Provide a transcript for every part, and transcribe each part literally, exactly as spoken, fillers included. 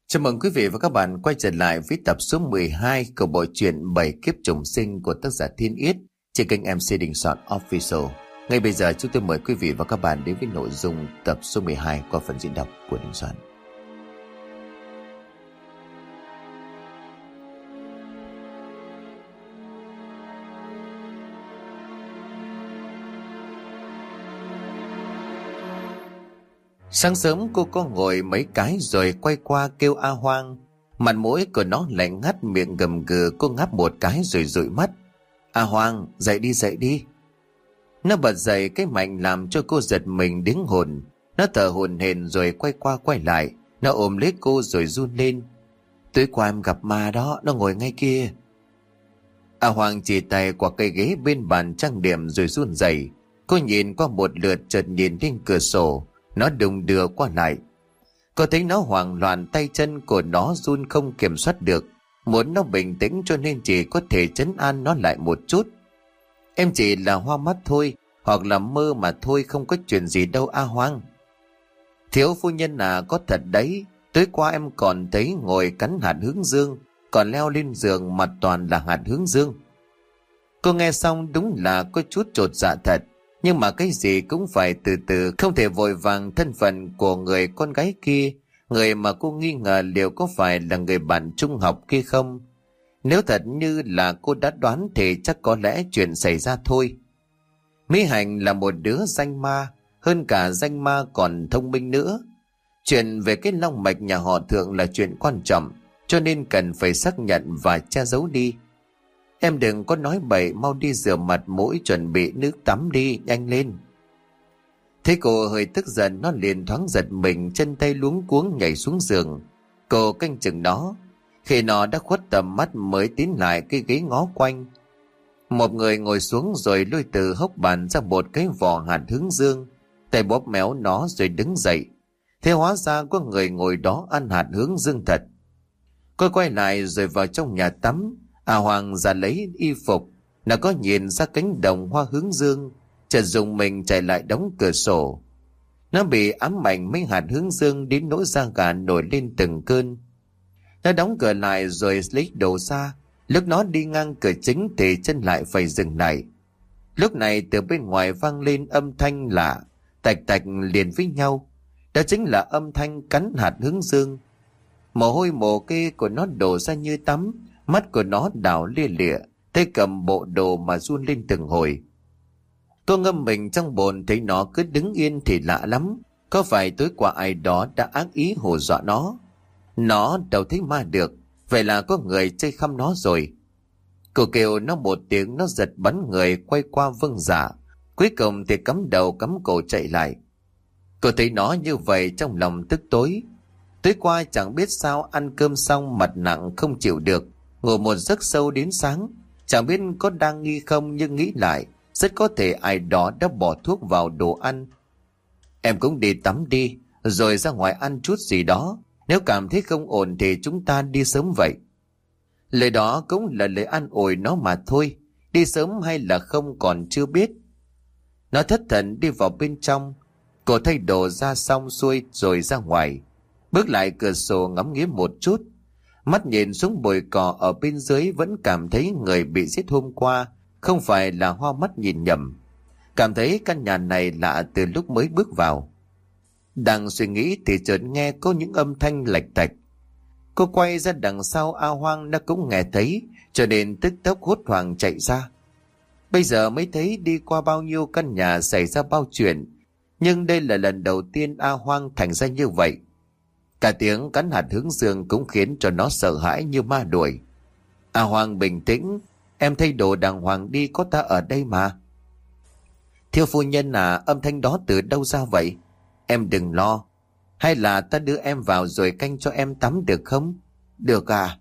Chào mừng quý vị và các bạn quay trở lại với tập số mười hai của bộ truyện Bảy Kiếp Trùng Sinh của tác giả Thiên Yết trên kênh em xê Đình Soạn Official. Ngay bây giờ chúng tôi mời quý vị và các bạn đến với nội dung tập số mười hai qua phần diễn đọc của Đình Soạn. Sáng sớm cô có ngồi mấy cái rồi quay qua kêu A Hoang. Mặt mũi của nó lạnh ngắt, miệng gầm gừ. Cô ngáp một cái rồi dụi mắt. A Hoang, dậy đi dậy đi. Nó bật dậy cái mạnh làm cho cô giật mình đến hồn. Nó thở hổn hển rồi quay qua quay lại. Nó ôm lấy cô rồi run lên. Tối qua em gặp ma đó, nó ngồi ngay kia. A Hoang chỉ tay qua cây ghế bên bàn trang điểm rồi run rẩy. Cô nhìn qua một lượt, chợt nhìn lên cửa sổ. Nó đùng đưa qua lại. Cô thấy nó hoảng loạn, tay chân của nó run không kiểm soát được. Muốn nó bình tĩnh cho nên chỉ có thể trấn an nó lại một chút. Em chỉ là hoa mắt thôi, hoặc là mơ mà thôi, không có chuyện gì đâu A Hoang. Thiếu phu nhân à, có thật đấy. Tối qua em còn thấy ngồi cắn hạt hướng dương, còn leo lên giường mặt toàn là hạt hướng dương. Cô nghe xong đúng là có chút chột dạ thật. Nhưng mà cái gì cũng phải từ từ, không thể vội vàng. Thân phận của người con gái kia, người mà cô nghi ngờ liệu có phải là người bạn trung học kia không? Nếu thật như là cô đã đoán thì chắc có lẽ chuyện xảy ra thôi. Mỹ Hạnh là một đứa danh ma, hơn cả danh ma còn thông minh nữa. Chuyện về cái long mạch nhà họ Thượng là chuyện quan trọng, cho nên cần phải xác nhận và che giấu đi. Em đừng có nói bậy, mau đi rửa mặt mũi chuẩn bị nước tắm đi, nhanh lên. Thấy cô hơi tức giận, nó liền thoáng giật mình, chân tay luống cuống nhảy xuống giường. Cô canh chừng nó. Khi nó đã khuất tầm mắt mới tiến lại cái ghế ngó quanh. Một người ngồi xuống rồi lôi từ hốc bàn ra một cái vỏ hạt hướng dương, tay bóp méo nó rồi đứng dậy. Thế hóa ra có người ngồi đó ăn hạt hướng dương thật. Cô quay lại rồi vào trong nhà tắm. A Hoang ra lấy y phục. Nó có nhìn ra cánh đồng hoa hướng dương, chợt dùng mình chạy lại đóng cửa sổ. Nó bị ám ảnh mấy hạt hướng dương đến nỗi da gà nổi lên từng cơn. Nó đóng cửa lại rồi lấy đồ ra. Lúc nó đi ngang cửa chính thì chân lại phải dừng lại. Lúc này từ bên ngoài vang lên âm thanh lạ, tạch tạch liền với nhau. Đó chính là âm thanh cắn hạt hướng dương. Mồ hôi mồ kê của nó đổ ra như tắm. Mắt của nó đảo lia lịa, tay cầm bộ đồ mà run lên từng hồi. Cô ngâm mình trong bồn thấy nó cứ đứng yên thì lạ lắm. Có phải tối qua ai đó đã ác ý hù dọa nó? Nó đâu thấy ma được, vậy là có người chơi khăm nó rồi. Cô kêu nó một tiếng, nó giật bắn người quay qua vâng dạ. Cuối cùng thì cắm đầu cắm cổ chạy lại. Cô thấy nó như vậy trong lòng tức tối. Tối qua chẳng biết sao ăn cơm xong mặt nặng không chịu được, ngủ một giấc sâu đến sáng. Chẳng biết có đang nghi không, nhưng nghĩ lại rất có thể ai đó đã bỏ thuốc vào đồ ăn. Em cũng đi tắm đi, rồi ra ngoài ăn chút gì đó. Nếu cảm thấy không ổn thì chúng ta đi sớm vậy. Lời đó cũng là lời an ủi nó mà thôi. Đi sớm hay là không còn chưa biết. Nó thất thần đi vào bên trong. Cô thay đồ ra xong xuôi rồi ra ngoài, bước lại cửa sổ ngắm nghía một chút. Mắt nhìn xuống bụi cỏ ở bên dưới vẫn cảm thấy người bị giết hôm qua không phải là hoa mắt nhìn nhầm. Cảm thấy căn nhà này lạ từ lúc mới bước vào. Đang suy nghĩ thì chợt nghe có những âm thanh lạch tạch. Cô quay ra đằng sau, A Hoang nó cũng nghe thấy, cho nên tức tốc hốt hoảng chạy ra. Bây giờ mới thấy đi qua bao nhiêu căn nhà xảy ra bao chuyện, nhưng đây là lần đầu tiên A Hoang thành ra như vậy. Cả tiếng cắn hạt hướng dương cũng khiến cho nó sợ hãi như ma đuổi. A Hoang bình tĩnh, em thay đồ đàng hoàng đi, có ta ở đây mà. Thiếu phu nhân à, âm thanh đó từ đâu ra vậy? Em đừng lo. Hay là ta đưa em vào rồi canh cho em tắm được không? Được à.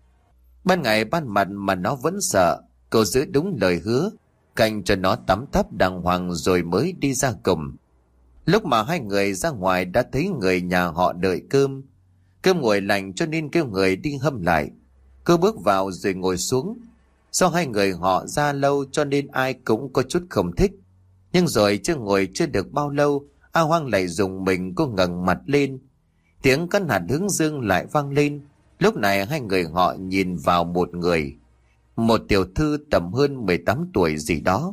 Ban ngày ban mặt mà nó vẫn sợ. Cô giữ đúng lời hứa, canh cho nó tắm tắp đàng hoàng rồi mới đi ra cùng. Lúc mà hai người ra ngoài đã thấy người nhà họ đợi cơm. Cơm nguội lạnh cho nên kêu người đi hâm lại. Cô bước vào rồi ngồi xuống. Do hai người họ ra lâu cho nên ai cũng có chút không thích. Nhưng rồi chưa ngồi chưa được bao lâu, A Hoang lại dùng mình. Cô ngẩng mặt lên, Tiếng cắn hạt hướng dương lại vang lên. Lúc này hai người họ nhìn vào một người, một tiểu thư tầm hơn mười tám tuổi gì đó.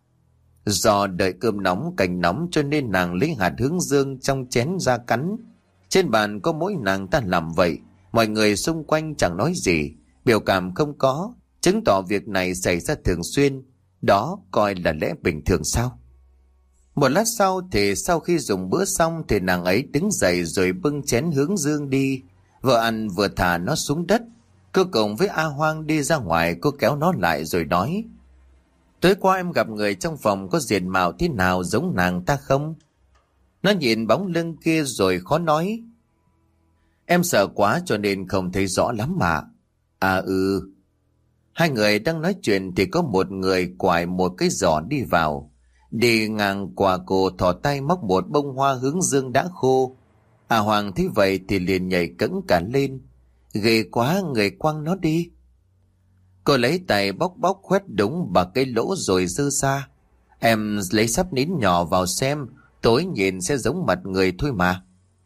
Do đợi cơm nóng canh nóng cho nên nàng lấy hạt hướng dương trong chén ra cắn. Trên bàn có mỗi nàng ta làm vậy. Mọi người xung quanh chẳng nói gì, biểu cảm không có, chứng tỏ việc này xảy ra thường xuyên. Đó coi là lẽ bình thường sao? Một lát sau thì sau khi dùng bữa xong thì nàng ấy đứng dậy rồi bưng chén hướng dương đi. Vừa ăn vừa thả nó xuống đất. Cô cùng với A Hoang đi ra ngoài, cô kéo nó lại rồi nói: tối qua em gặp người trong phòng có diện mạo thế nào giống nàng ta không? Nó nhìn bóng lưng kia rồi khó nói: em sợ quá cho nên không thấy rõ lắm mà. À ừ. Hai người đang nói chuyện thì có một người quải một cái giỏ đi vào. Đi ngang qua cô thò tay móc một bông hoa hướng dương đã khô. À Hoàng thấy vậy thì liền nhảy cẫng cả lên. Ghê quá, người quăng nó đi. Cô lấy tay bóc bóc khoét đúng vào cái lỗ rồi dơ ra. Em lấy sắp nến nhỏ vào xem, tối nhìn sẽ giống mặt người thôi mà.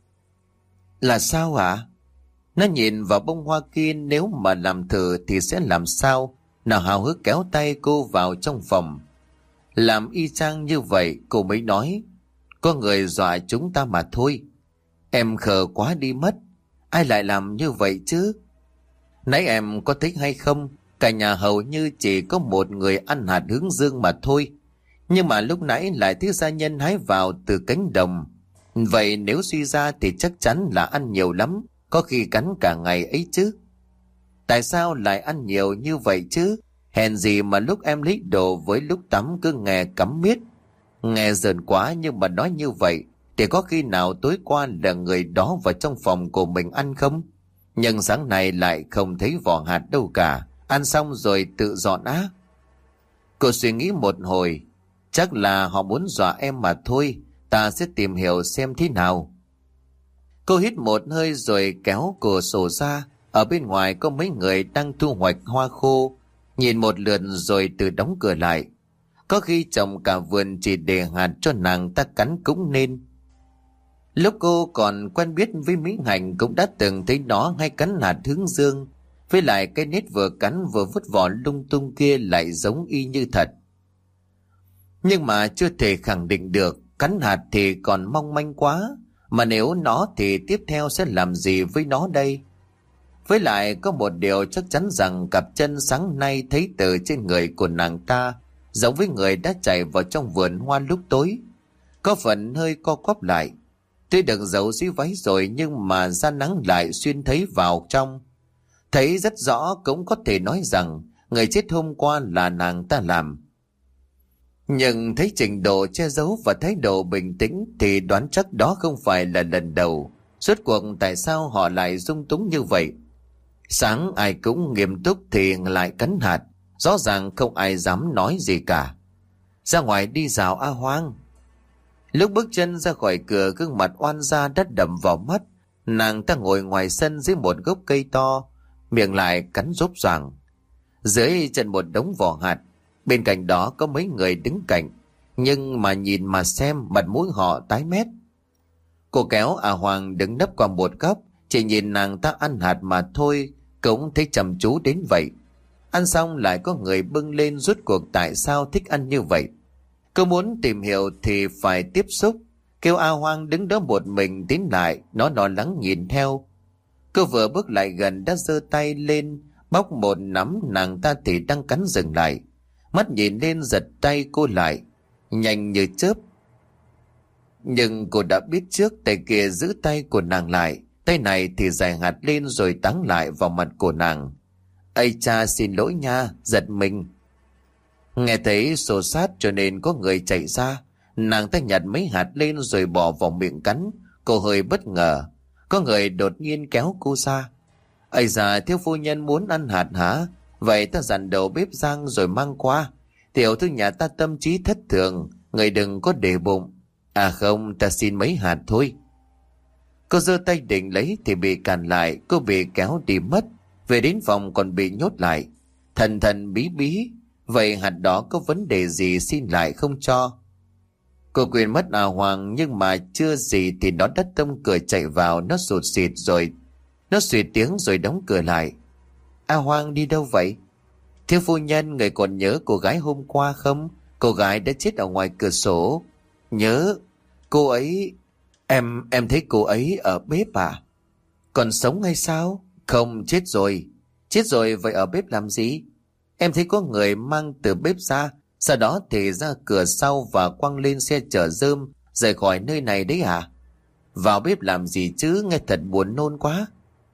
Là sao ạ? À? Nó nhìn vào bông hoa kia, nếu mà làm thử thì sẽ làm sao? Nào hào hức kéo tay cô vào trong phòng. Làm y chang như vậy cô mới nói: có người dọa chúng ta mà thôi. Em khờ quá đi mất. Ai lại làm như vậy chứ? Nãy em có thích hay không? Cả nhà hầu như chỉ có một người ăn hạt hướng dương mà thôi. Nhưng mà lúc nãy lại thấy gia nhân hái vào từ cánh đồng. Vậy nếu suy ra thì chắc chắn là ăn nhiều lắm, có khi cắn cả ngày ấy chứ. Tại sao lại ăn nhiều như vậy chứ? Hèn gì mà lúc em lấy đồ với lúc tắm cứ nghe cắm miết. Nghe giỡn quá, nhưng mà nói như vậy thì có khi nào tối qua là người đó vào trong phòng của mình ăn không? Nhưng sáng nay lại không thấy vỏ hạt đâu cả. Ăn xong rồi tự dọn á. Cô suy nghĩ một hồi. Chắc là họ muốn dọa em mà thôi. Ta sẽ tìm hiểu xem thế nào. Cô hít một hơi rồi kéo cửa sổ ra. Ở bên ngoài có mấy người đang thu hoạch hoa khô. Nhìn một lượt rồi tự đóng cửa lại. Có khi trồng cả vườn chỉ để hạt cho nàng ta cắn cũng nên. Lúc cô còn quen biết với Mỹ Hạnh cũng đã từng thấy nó hay cắn hạt hướng dương. Với lại cái nết vừa cắn vừa vứt vỏ lung tung kia lại giống y như thật. Nhưng mà chưa thể khẳng định được. Cắn hạt thì còn mong manh quá. Mà nếu nó thì tiếp theo sẽ làm gì với nó đây? Với lại có một điều chắc chắn rằng cặp chân sáng nay thấy từ trên người của nàng ta giống với người đã chạy vào trong vườn hoa lúc tối. Có phần hơi co quắp lại. Tuy được giấu dưới váy rồi nhưng mà da nắng lại xuyên thấy vào trong. Thấy rất rõ cũng có thể nói rằng người chết hôm qua là nàng ta làm. Nhưng thấy trình độ che giấu và thái độ bình tĩnh thì đoán chắc đó không phải là lần đầu. Rốt cuộc tại sao họ lại dung túng như vậy? Sáng ai cũng nghiêm túc thì lại cắn hạt. Rõ ràng không ai dám nói gì cả. Ra ngoài đi dạo A Hoang. Lúc bước chân ra khỏi cửa, gương mặt oan gia đất đầm vào mắt. Nàng ta ngồi ngoài sân dưới một gốc cây to, miệng lại cắn rốp choàng. Dưới chân một đống vỏ hạt. Bên cạnh đó có mấy người đứng cạnh, nhưng mà nhìn mà xem mặt mũi họ tái mét. Cô kéo A Hoàng đứng nấp qua một góc, chỉ nhìn nàng ta ăn hạt mà thôi, cũng thấy chăm chú đến vậy. Ăn xong lại có người bưng lên, rốt cuộc tại sao thích ăn như vậy. Cô muốn tìm hiểu thì phải tiếp xúc. Kêu A Hoang đứng đó một mình tiến lại, nó lo lắng nhìn theo. Cô vừa bước lại gần đã giơ tay lên bóc một nắm, nàng ta thì đang cắn dừng lại. Mắt nhìn lên giật tay cô lại, nhanh như chớp. Nhưng cô đã biết trước, tay kia giữ tay của nàng lại, tay này thì dài hạt lên rồi táng lại vào mặt của nàng. Ây cha, xin lỗi nha, giật mình. Nghe thấy xô xát cho nên có người chạy ra. Nàng ta nhặt mấy hạt lên rồi bỏ vào miệng cắn. Cô hơi bất ngờ. Có người đột nhiên kéo cô ra. Ây da, thiếu phu nhân muốn ăn hạt hả? Vậy ta dặn đầu bếp rang rồi mang qua. Tiểu thư nhà ta tâm trí thất thường, người đừng có để bụng. À không, ta xin mấy hạt thôi. Cô giơ tay định lấy thì bị cản lại. Cô bị kéo đi mất. Về đến phòng còn bị nhốt lại. Thần thần bí bí. Vậy hạt đó có vấn đề gì xin lại không cho? Cô quên mất A Hoàng, nhưng mà chưa gì thì nó đã tông cửa chạy vào. Nó sụt sịt rồi Nó suy tiếng rồi đóng cửa lại. A Hoàng đi đâu vậy? Thiếu phu nhân, người còn nhớ cô gái hôm qua không? Cô gái đã chết ở ngoài cửa sổ. Nhớ. Cô ấy... Em em thấy cô ấy ở bếp à? Còn sống hay sao? Không, chết rồi. Chết rồi, vậy ở bếp làm gì? Em thấy có người mang từ bếp ra, sau đó thì ra cửa sau và quăng lên xe chở rơm rời khỏi nơi này đấy à? Vào bếp làm gì chứ, nghe thật buồn nôn quá.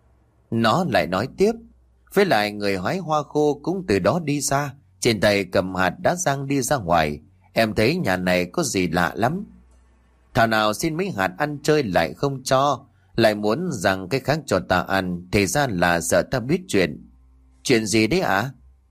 Nó lại nói tiếp. Với lại người hái hoa khô cũng từ đó đi ra, trên tay cầm hạt đã rang đi ra ngoài. Em thấy nhà này có gì lạ lắm. Thảo nào xin mấy hạt ăn chơi lại không cho, lại muốn rằng cái khác cho ta ăn, thì ra là sợ ta biết chuyện. Chuyện gì đấy ạ? À?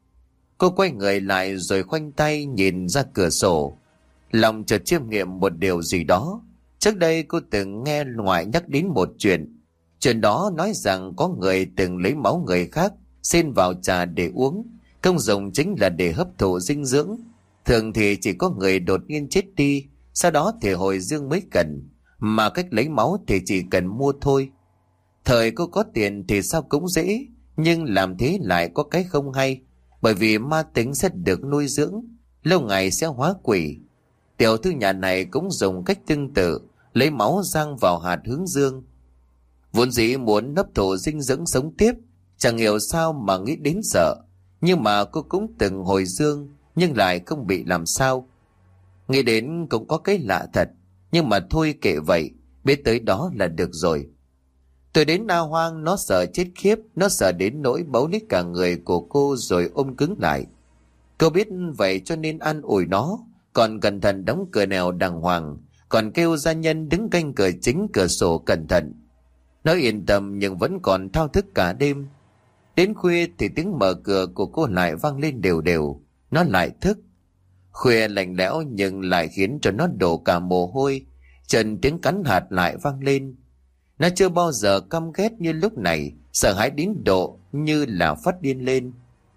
Cô quay người lại rồi khoanh tay nhìn ra cửa sổ, lòng chợt chiêm nghiệm một điều gì đó. Trước đây cô từng nghe ngoại nhắc đến một chuyện. Chuyện đó nói rằng có người từng lấy máu người khác xen vào trà để uống, công dụng chính là để hấp thụ dinh dưỡng. Thường thì chỉ có người đột nhiên chết đi, sau đó thì hồi dương mới cần, mà cách lấy máu thì chỉ cần mua thôi. Thời cô có tiền thì sao cũng dễ, nhưng làm thế lại có cái không hay, bởi vì ma tính sẽ được nuôi dưỡng, lâu ngày sẽ hóa quỷ. Tiểu thư nhà này cũng dùng cách tương tự, lấy máu rang vào hạt hướng dương. Vốn dĩ muốn hấp thụ dinh dưỡng sống tiếp, chẳng hiểu sao mà nghĩ đến sợ. Nhưng mà cô cũng từng hồi dương, nhưng lại không bị làm sao. Nghĩ đến cũng có cái lạ thật, nhưng mà thôi kệ vậy, biết tới đó là được rồi. Tôi đến A Hoang, nó sợ chết khiếp, nó sợ đến nỗi bấu lấy cả người của cô rồi ôm cứng lại. Cô biết vậy cho nên an ủi nó, còn cẩn thận đóng cửa nẻo đàng hoàng, còn kêu gia nhân đứng canh cửa chính cửa sổ cẩn thận. Nó yên tâm nhưng vẫn còn thao thức cả đêm. Đến khuya thì tiếng mở cửa của cô lại vang lên đều đều, nó lại thức. Khuya lạnh lẽo nhưng lại khiến cho nó đổ cả mồ hôi, trần tiếng cắn hạt lại vang lên. Nó chưa bao giờ căm ghét như lúc này, sợ hãi đến độ như là phát điên lên.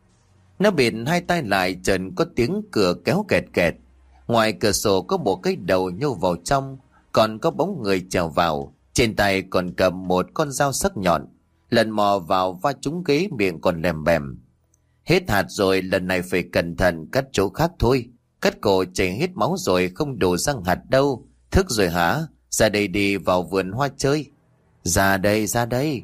Nó bịt hai tay lại, trần có tiếng cửa kéo kẹt kẹt. Ngoài cửa sổ có một cái đầu nhô vào trong, còn có bóng người trèo vào, trên tay còn cầm một con dao sắc nhọn, lần mò vào va trúng ghế, miệng còn lèm bèm. Hết hạt rồi, lần này phải cẩn thận cắt chỗ khác thôi. Cắt cổ chảy hết máu rồi, không đổ răng hạt đâu. Thức rồi hả? Ra đây đi, vào vườn hoa chơi. Ra đây, ra đây.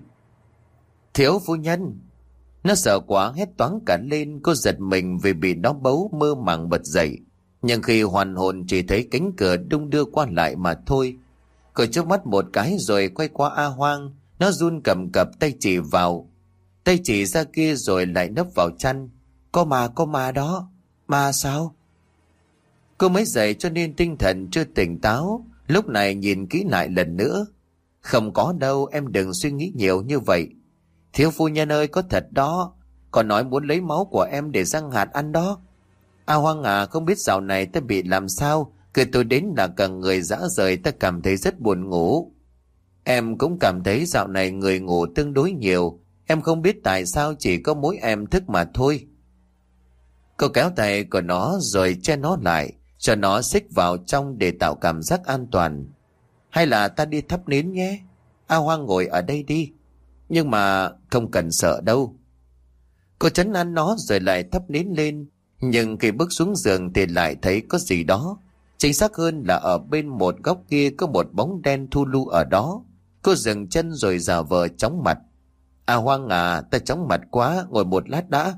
Thiếu phu nhân. Nó sợ quá hét toáng cả lên. Cô giật mình vì bị nó bấu, mơ màng bật dậy. Nhưng khi hoàn hồn chỉ thấy cánh cửa đung đưa qua lại mà thôi. Cô chớp mắt một cái rồi quay qua A Hoang. Nó run cầm cập tay chỉ vào, tay chỉ ra kia rồi lại nấp vào chăn. Có mà, có mà đó. Mà sao? Cô mới dậy cho nên tinh thần chưa tỉnh táo, lúc này nhìn kỹ lại lần nữa. Không có đâu, em đừng suy nghĩ nhiều như vậy. Thiếu phu nhân ơi, có thật đó. Còn nói muốn lấy máu của em để răng hạt ăn đó. A Hoang à, không biết dạo này ta bị làm sao, cứ tôi đến là cả người rã rời, ta cảm thấy rất buồn ngủ. Em cũng cảm thấy dạo này người ngủ tương đối nhiều, em không biết tại sao chỉ có mỗi em thức mà thôi. Cô kéo tay của nó rồi che nó lại, cho nó xích vào trong để tạo cảm giác an toàn. Hay là ta đi thắp nến nhé? A Hoang ngồi ở đây đi. Nhưng mà không cần sợ đâu. Cô trấn an nó rồi lại thắp nến lên. Nhưng khi bước xuống giường thì lại thấy có gì đó. Chính xác hơn là ở bên một góc kia có một bóng đen thu lu ở đó. Cô dừng chân rồi giả vờ chóng mặt. A Hoang à, ta chóng mặt quá, ngồi một lát đã.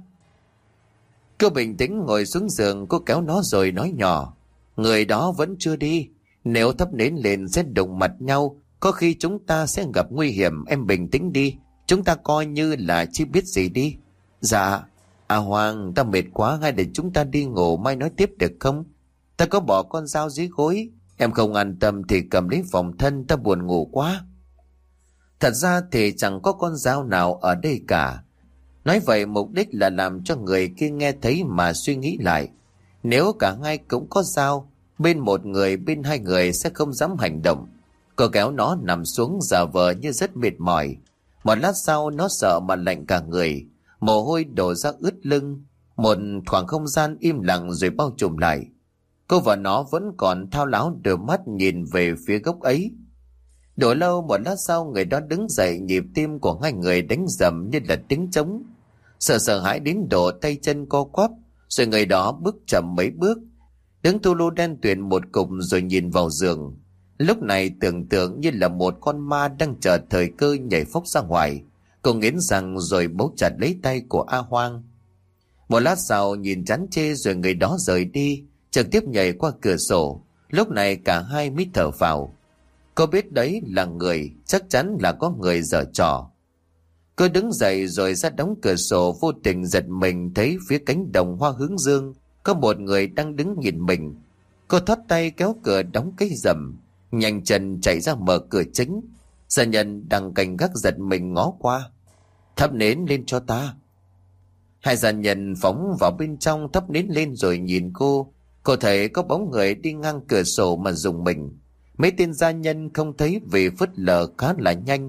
Cô bình tĩnh ngồi xuống giường, cô kéo nó rồi nói nhỏ. Người đó vẫn chưa đi. Nếu thắp nến lên sẽ đụng mặt nhau, có khi chúng ta sẽ gặp nguy hiểm. Em bình tĩnh đi, chúng ta coi như là chưa biết gì đi. Dạ. A Hoang, ta mệt quá, hay để chúng ta đi ngủ, mai nói tiếp được không? Ta có bỏ con dao dưới gối, em không an tâm thì cầm lấy phòng thân, ta buồn ngủ quá. Thật ra thì chẳng có con dao nào ở đây cả. Nói vậy mục đích là làm cho người kia nghe thấy mà suy nghĩ lại. Nếu cả hai cũng có dao, bên một người bên hai người sẽ không dám hành động. Cô kéo nó nằm xuống giả vờ như rất mệt mỏi. Một lát sau nó sợ mà lạnh cả người, mồ hôi đổ ra ướt lưng. Một khoảng không gian im lặng rồi bao trùm lại. Cô và nó vẫn còn thao láo đôi mắt nhìn về phía gốc ấy. Đổ lâu một lát sau, người đó đứng dậy, nhịp tim của hai người đánh dầm như là tiếng trống. Sợ sợ hãi đến độ tay chân co quắp, rồi người đó bước chậm mấy bước, đứng thu lu đen tuyền một cục rồi nhìn vào giường. Lúc này tưởng tượng như là một con ma đang chờ thời cơ nhảy phốc ra ngoài. Cô nghiến răng rồi bấu chặt lấy tay của A Hoang. Một lát sau nhìn chán chê rồi người đó rời đi, trực tiếp nhảy qua cửa sổ. Lúc này cả hai mới thở phào. Cô biết đấy là người, chắc chắn là có người giở trò. Cô đứng dậy rồi ra đóng cửa sổ, vô tình giật mình thấy phía cánh đồng hoa hướng dương có một người đang đứng nhìn mình. Cô thoát tay kéo cửa đóng cái rầm, nhanh chân chạy ra mở cửa chính. Gia nhân đang canh gác giật mình ngó qua. Thắp nến lên cho ta. Hai gia nhân phóng vào bên trong thắp nến lên rồi nhìn cô. Cô thấy có bóng người đi ngang cửa sổ mà rùng mình. Mấy tên gia nhân không thấy vì phớt lờ khá là nhanh.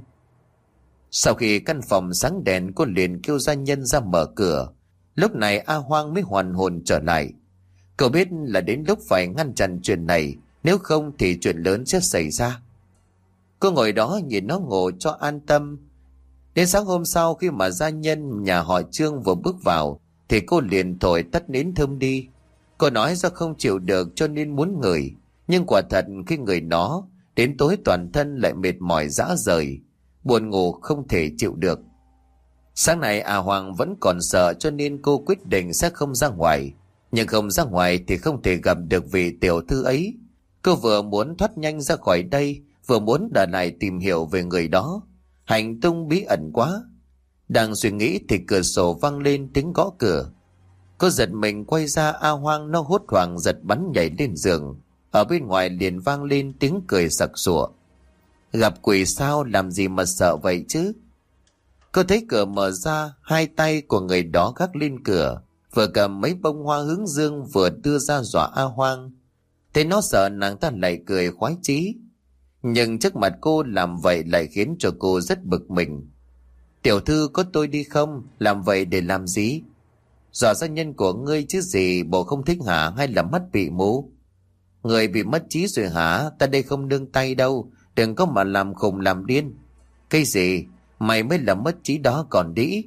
Sau khi căn phòng sáng đèn, cô liền kêu gia nhân ra mở cửa. Lúc này A Hoang mới hoàn hồn trở lại. Cậu biết là đến lúc phải ngăn chặn chuyện này, nếu không thì chuyện lớn sẽ xảy ra. Cô ngồi đó nhìn nó ngủ cho an tâm. Đến sáng hôm sau, khi mà gia nhân nhà họ Trương vừa bước vào thì cô liền thổi tắt nến thơm đi. Cô nói do không chịu được cho nên muốn ngửi, nhưng quả thật khi người nó đến tối toàn thân lại mệt mỏi rã rời, buồn ngủ không thể chịu được. Sáng nay A Hoàng vẫn còn sợ cho nên cô quyết định sẽ không ra ngoài. Nhưng không ra ngoài thì không thể gặp được vị tiểu thư ấy. Cô vừa muốn thoát nhanh ra khỏi đây, vừa muốn ở lại tìm hiểu về người đó. Hành tung bí ẩn quá. Đang suy nghĩ thì cửa sổ vang lên tiếng gõ cửa. Cô giật mình quay ra, A Hoang nó hốt hoảng giật bắn nhảy lên giường. Ở bên ngoài liền vang lên tiếng cười sặc sụa. Gặp quỷ sao, làm gì mà sợ vậy chứ? Cô thấy cửa mở ra, hai tay của người đó gác lên cửa, vừa cầm mấy bông hoa hướng dương vừa đưa ra dọa A Hoang. Thế nó sợ nàng ta lại cười khoái chí. Nhưng trước mặt cô làm vậy lại khiến cho cô rất bực mình. Tiểu thư có tôi đi không? Làm vậy để làm gì? Dọa gia nhân của ngươi chứ gì, bộ không thích hả, hay là mắt bị mù? Người bị mất trí rồi hả? Ta đây không nương tay đâu, đừng có mà làm khùng làm điên. Cái gì? Mày mới là mất trí đó còn đĩ.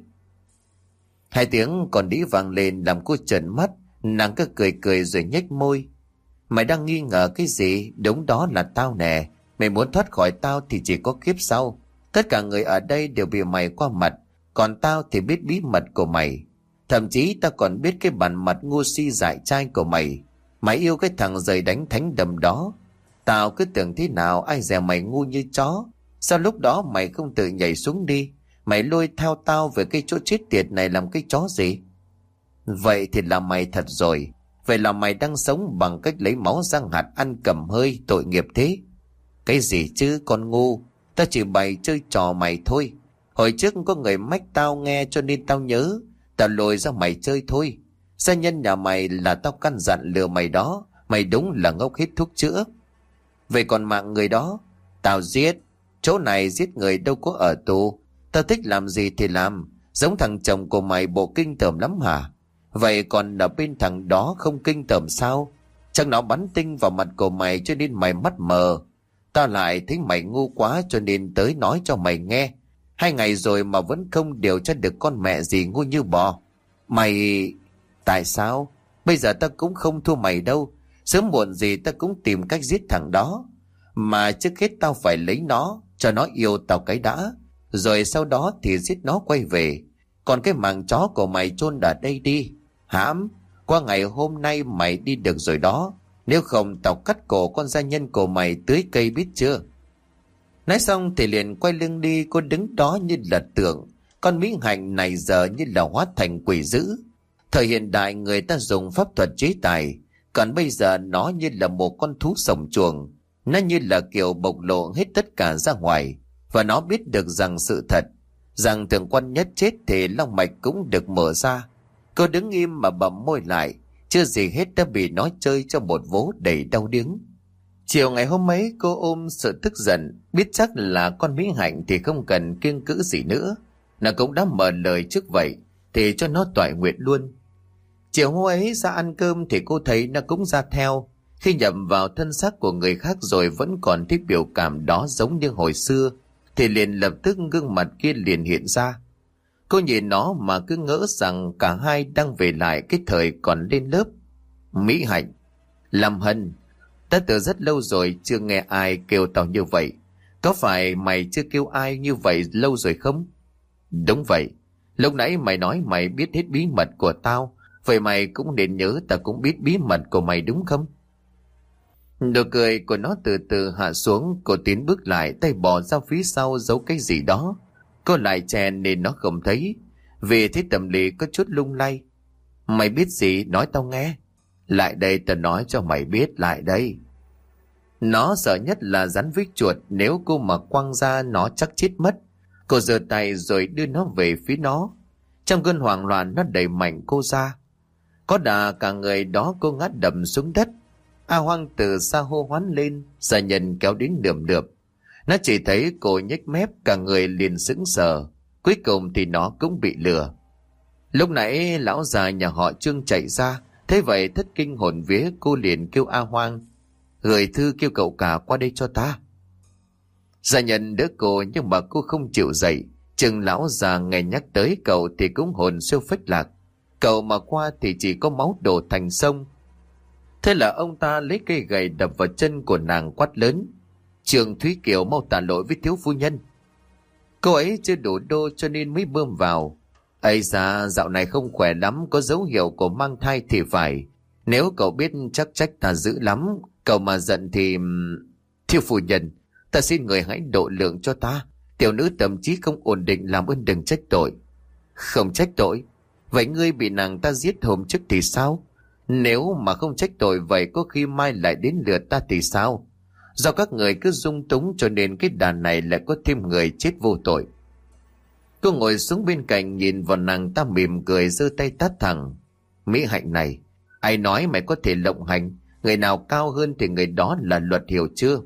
Hai tiếng còn đĩ vang lên làm cô trợn mắt. Nàng cứ cười cười rồi nhếch môi. Mày đang nghi ngờ cái gì? Đúng đó là tao nè. Mày muốn thoát khỏi tao thì chỉ có kiếp sau. Tất cả người ở đây đều bị mày qua mặt, còn tao thì biết bí mật của mày. Thậm chí tao còn biết cái bản mặt ngu si dại trai của mày. Mày yêu cái thằng rời đánh thánh đầm đó. Tao cứ tưởng thế nào, ai dè mày ngu như chó. Sao lúc đó mày không tự nhảy xuống đi? Mày lôi theo tao về cái chỗ chết tiệt này làm cái chó gì? Vậy thì là mày thật rồi. Vậy là mày đang sống bằng cách lấy máu răng hạt ăn cầm hơi, tội nghiệp thế. Cái gì chứ con ngu? Tao chỉ bày chơi trò mày thôi. Hồi trước có người mách tao nghe cho nên tao nhớ. Tao lôi ra mày chơi thôi. Gia nhân nhà mày là tao căn dặn lừa mày đó. Mày đúng là ngốc hết thuốc chữa. Vậy còn mạng người đó? Tao giết. Chỗ này giết người đâu có ở tù. Tao thích làm gì thì làm. Giống thằng chồng của mày bộ kinh tởm lắm hả? Vậy còn ở bên thằng đó không kinh tởm sao? Chắc nó bắn tinh vào mặt của mày cho nên mày mắt mờ. Tao lại thấy mày ngu quá cho nên tới nói cho mày nghe. Hai ngày rồi mà vẫn không điều tra được con mẹ gì ngu như bò. Mày... Tại sao? Bây giờ tao cũng không thua mày đâu. Sớm muộn gì tao cũng tìm cách giết thằng đó. Mà trước hết tao phải lấy nó, cho nó yêu tao cái đã. Rồi sau đó thì giết nó quay về. Còn cái màng chó của mày chôn ở đây đi. Hãm, qua ngày hôm nay mày đi được rồi đó. Nếu không tao cắt cổ con gia nhân của mày tưới cây biết chưa? Nói xong thì liền quay lưng đi. Cô đứng đó như là tượng. Con Mỹ Hạnh này giờ như là hóa thành quỷ dữ. Thời hiện đại người ta dùng pháp thuật chế tài, còn bây giờ nó như là một con thú sổng chuồng. Nó như là kiểu bộc lộ hết tất cả ra ngoài. Và nó biết được rằng sự thật, rằng thượng quan Nhất chết thì long mạch cũng được mở ra. Cô đứng im mà bậm môi lại. Chưa gì hết đã bị nó chơi cho một vố đầy đau điếng. Chiều ngày hôm ấy cô ôm sự tức giận, biết chắc là con Mỹ Hạnh thì không cần kiêng cữ gì nữa. Nó cũng đã mở lời trước vậy thì cho nó toại nguyện luôn. Chiều hôm ấy ra ăn cơm thì cô thấy nó cũng ra theo. Khi nhầm vào thân xác của người khác rồi vẫn còn thích biểu cảm đó giống như hồi xưa, thì liền lập tức gương mặt kia liền hiện ra. Cô nhìn nó mà cứ ngỡ rằng cả hai đang về lại cái thời còn lên lớp. Mỹ Hạnh, Lâm Hân, ta từ rất lâu rồi chưa nghe ai kêu tao như vậy. Có phải mày chưa kêu ai như vậy lâu rồi không? Đúng vậy. Lúc nãy mày nói mày biết hết bí mật của tao. Vậy mày cũng nên nhớ tao cũng biết bí mật của mày đúng không? Nụ cười của nó từ từ hạ xuống. Cô tiến bước lại, tay bỏ ra phía sau giấu cái gì đó. Cô lại che nên nó không thấy. Vì thế tâm lý có chút lung lay. Mày biết gì nói tao nghe. Lại đây tao nói cho mày biết, lại đây. Nó sợ nhất là rắn với chuột, nếu cô mà quăng ra nó chắc chết mất. Cô giơ tay rồi đưa nó về phía nó. Trong cơn hoảng loạn nó đẩy mạnh cô ra. Có đà cả người đó cô ngã đầm xuống đất. A Hoang từ xa hô hoán lên, gia nhân kéo đến đườm đượm. Nó chỉ thấy cô nhếch mép, cả người liền sững sờ. Cuối cùng thì nó cũng bị lừa. Lúc nãy lão già nhà họ Trương chạy ra, thế vậy thất kinh hồn vía, cô liền kêu A Hoang: gửi thư kêu cậu cả qua đây cho ta. Gia nhân đỡ cô nhưng mà cô không chịu dậy. Chừng lão già nghe nhắc tới cậu thì cũng hồn siêu phách lạc. Cậu mà qua thì chỉ có máu đổ thành sông. Thế là ông ta lấy cây gậy đập vào chân của nàng quát lớn: Trương Thúy Kiều, mau tạ lỗi với thiếu phu nhân. Cô ấy chưa đủ đô cho nên mới bơm vào. Ây da, dạo này không khỏe lắm, có dấu hiệu của mang thai thì phải. Nếu cậu biết chắc trách ta dữ lắm. Cậu mà giận thì... Thiếu phu nhân, ta xin người hãy độ lượng cho ta. Tiểu nữ tâm trí không ổn định, làm ơn đừng trách tội. Không trách tội? Vậy ngươi bị nàng ta giết hôm trước thì sao? Nếu mà không trách tội vậy có khi mai lại đến lượt ta thì sao? Do các người cứ dung túng cho nên cái đàn này lại có thêm người chết vô tội. Cô ngồi xuống bên cạnh nhìn vào nàng ta mỉm cười, giơ tay tát thẳng. Mỹ Hạnh này, ai nói mày có thể lộng hành? Người nào cao hơn thì người đó là luật, hiểu chưa?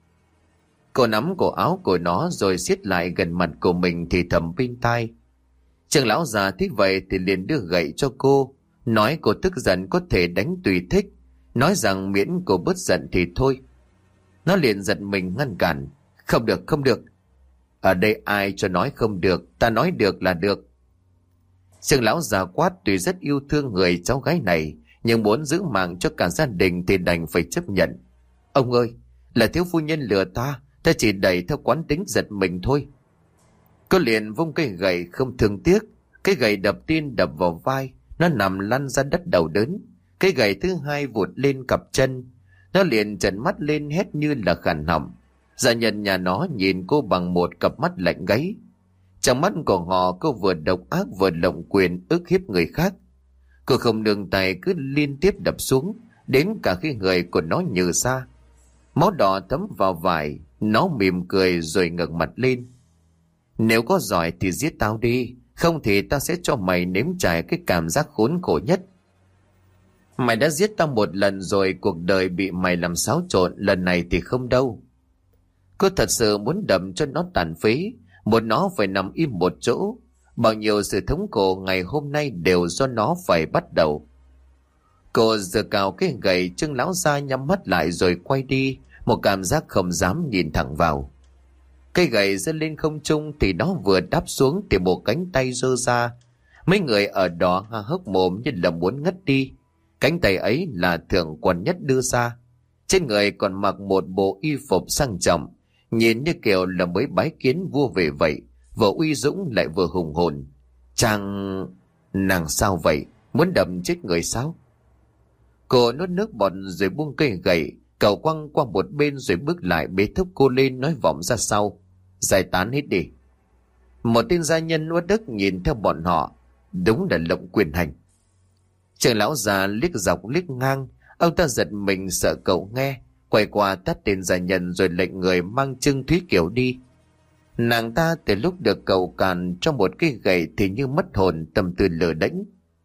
Cô nắm cổ áo của nó rồi siết lại gần mặt của mình thì thầm bên tai. Trường lão già thích vậy thì liền đưa gậy cho cô, nói cô tức giận có thể đánh tùy thích, nói rằng miễn cô bớt giận thì thôi. Nó liền giận mình ngăn cản. Không được, không được. Ở đây ai cho nói không được, ta nói được là được. Trường lão già quát tuy rất yêu thương người cháu gái này, nhưng muốn giữ mạng cho cả gia đình thì đành phải chấp nhận. Ông ơi, là thiếu phu nhân lừa ta, ta chỉ đẩy theo quán tính giật mình thôi. Cô liền vung cây gậy không thương tiếc. Cái gậy đập tiên đập vào vai, nó nằm lăn ra đất đau đớn. Cái gậy thứ hai vụt lên cặp chân. Nó liền trợn mắt lên hét như là khản họng. Gia nhân nhà nó nhìn cô bằng một cặp mắt lạnh gáy. Trong mắt của họ cô vừa độc ác vừa lộng quyền ức hiếp người khác. Cô không nương tay cứ liên tiếp đập xuống, đến cả khi người của nó nhừ ra. Máu đỏ thấm vào vải. Nó mỉm cười rồi ngẩng mặt lên. Nếu có giỏi thì giết tao đi, không thì tao sẽ cho mày nếm trải cái cảm giác khốn khổ nhất. Mày đã giết tao một lần rồi, cuộc đời bị mày làm xáo trộn, lần này thì không đâu. Cô thật sự muốn đâm cho nó tàn phế, muốn nó phải nằm im một chỗ. Bao nhiêu sự thống khổ ngày hôm nay đều do nó phải bắt đầu. Cô giơ cao cái gậy, Trương lão gia nhắm mắt lại rồi quay đi, một cảm giác không dám nhìn thẳng vào. Cây gậy giơ lên không trung thì nó vừa đáp xuống thì một cánh tay giơ ra. Mấy người ở đó há hốc mồm như là muốn ngất đi. Cánh tay ấy là thượng quan nhất đưa ra. Trên người còn mặc một bộ y phục sang trọng, nhìn như kiểu là mới bái kiến vua về vậy, vừa uy dũng lại vừa hùng hồn. Chàng... nàng sao vậy? Muốn đâm chết người sao? Cô nuốt nước bọt rồi buông cây gậy, cậu quăng qua một bên rồi bước lại bế thúc cô lên, nói vọng ra sau. Giải tán hết đi. Một tên gia nhân uất ức nhìn theo bọn họ. Đúng là lộng quyền hành. Trường lão già liếc dọc liếc ngang. Ông ta giật mình sợ cậu nghe, quay qua tát tên gia nhân rồi lệnh người mang Trương Thúy Kiều đi. Nàng ta từ lúc được cậu càn trong một cái gậy thì như mất hồn, tâm tư lờ đễnh.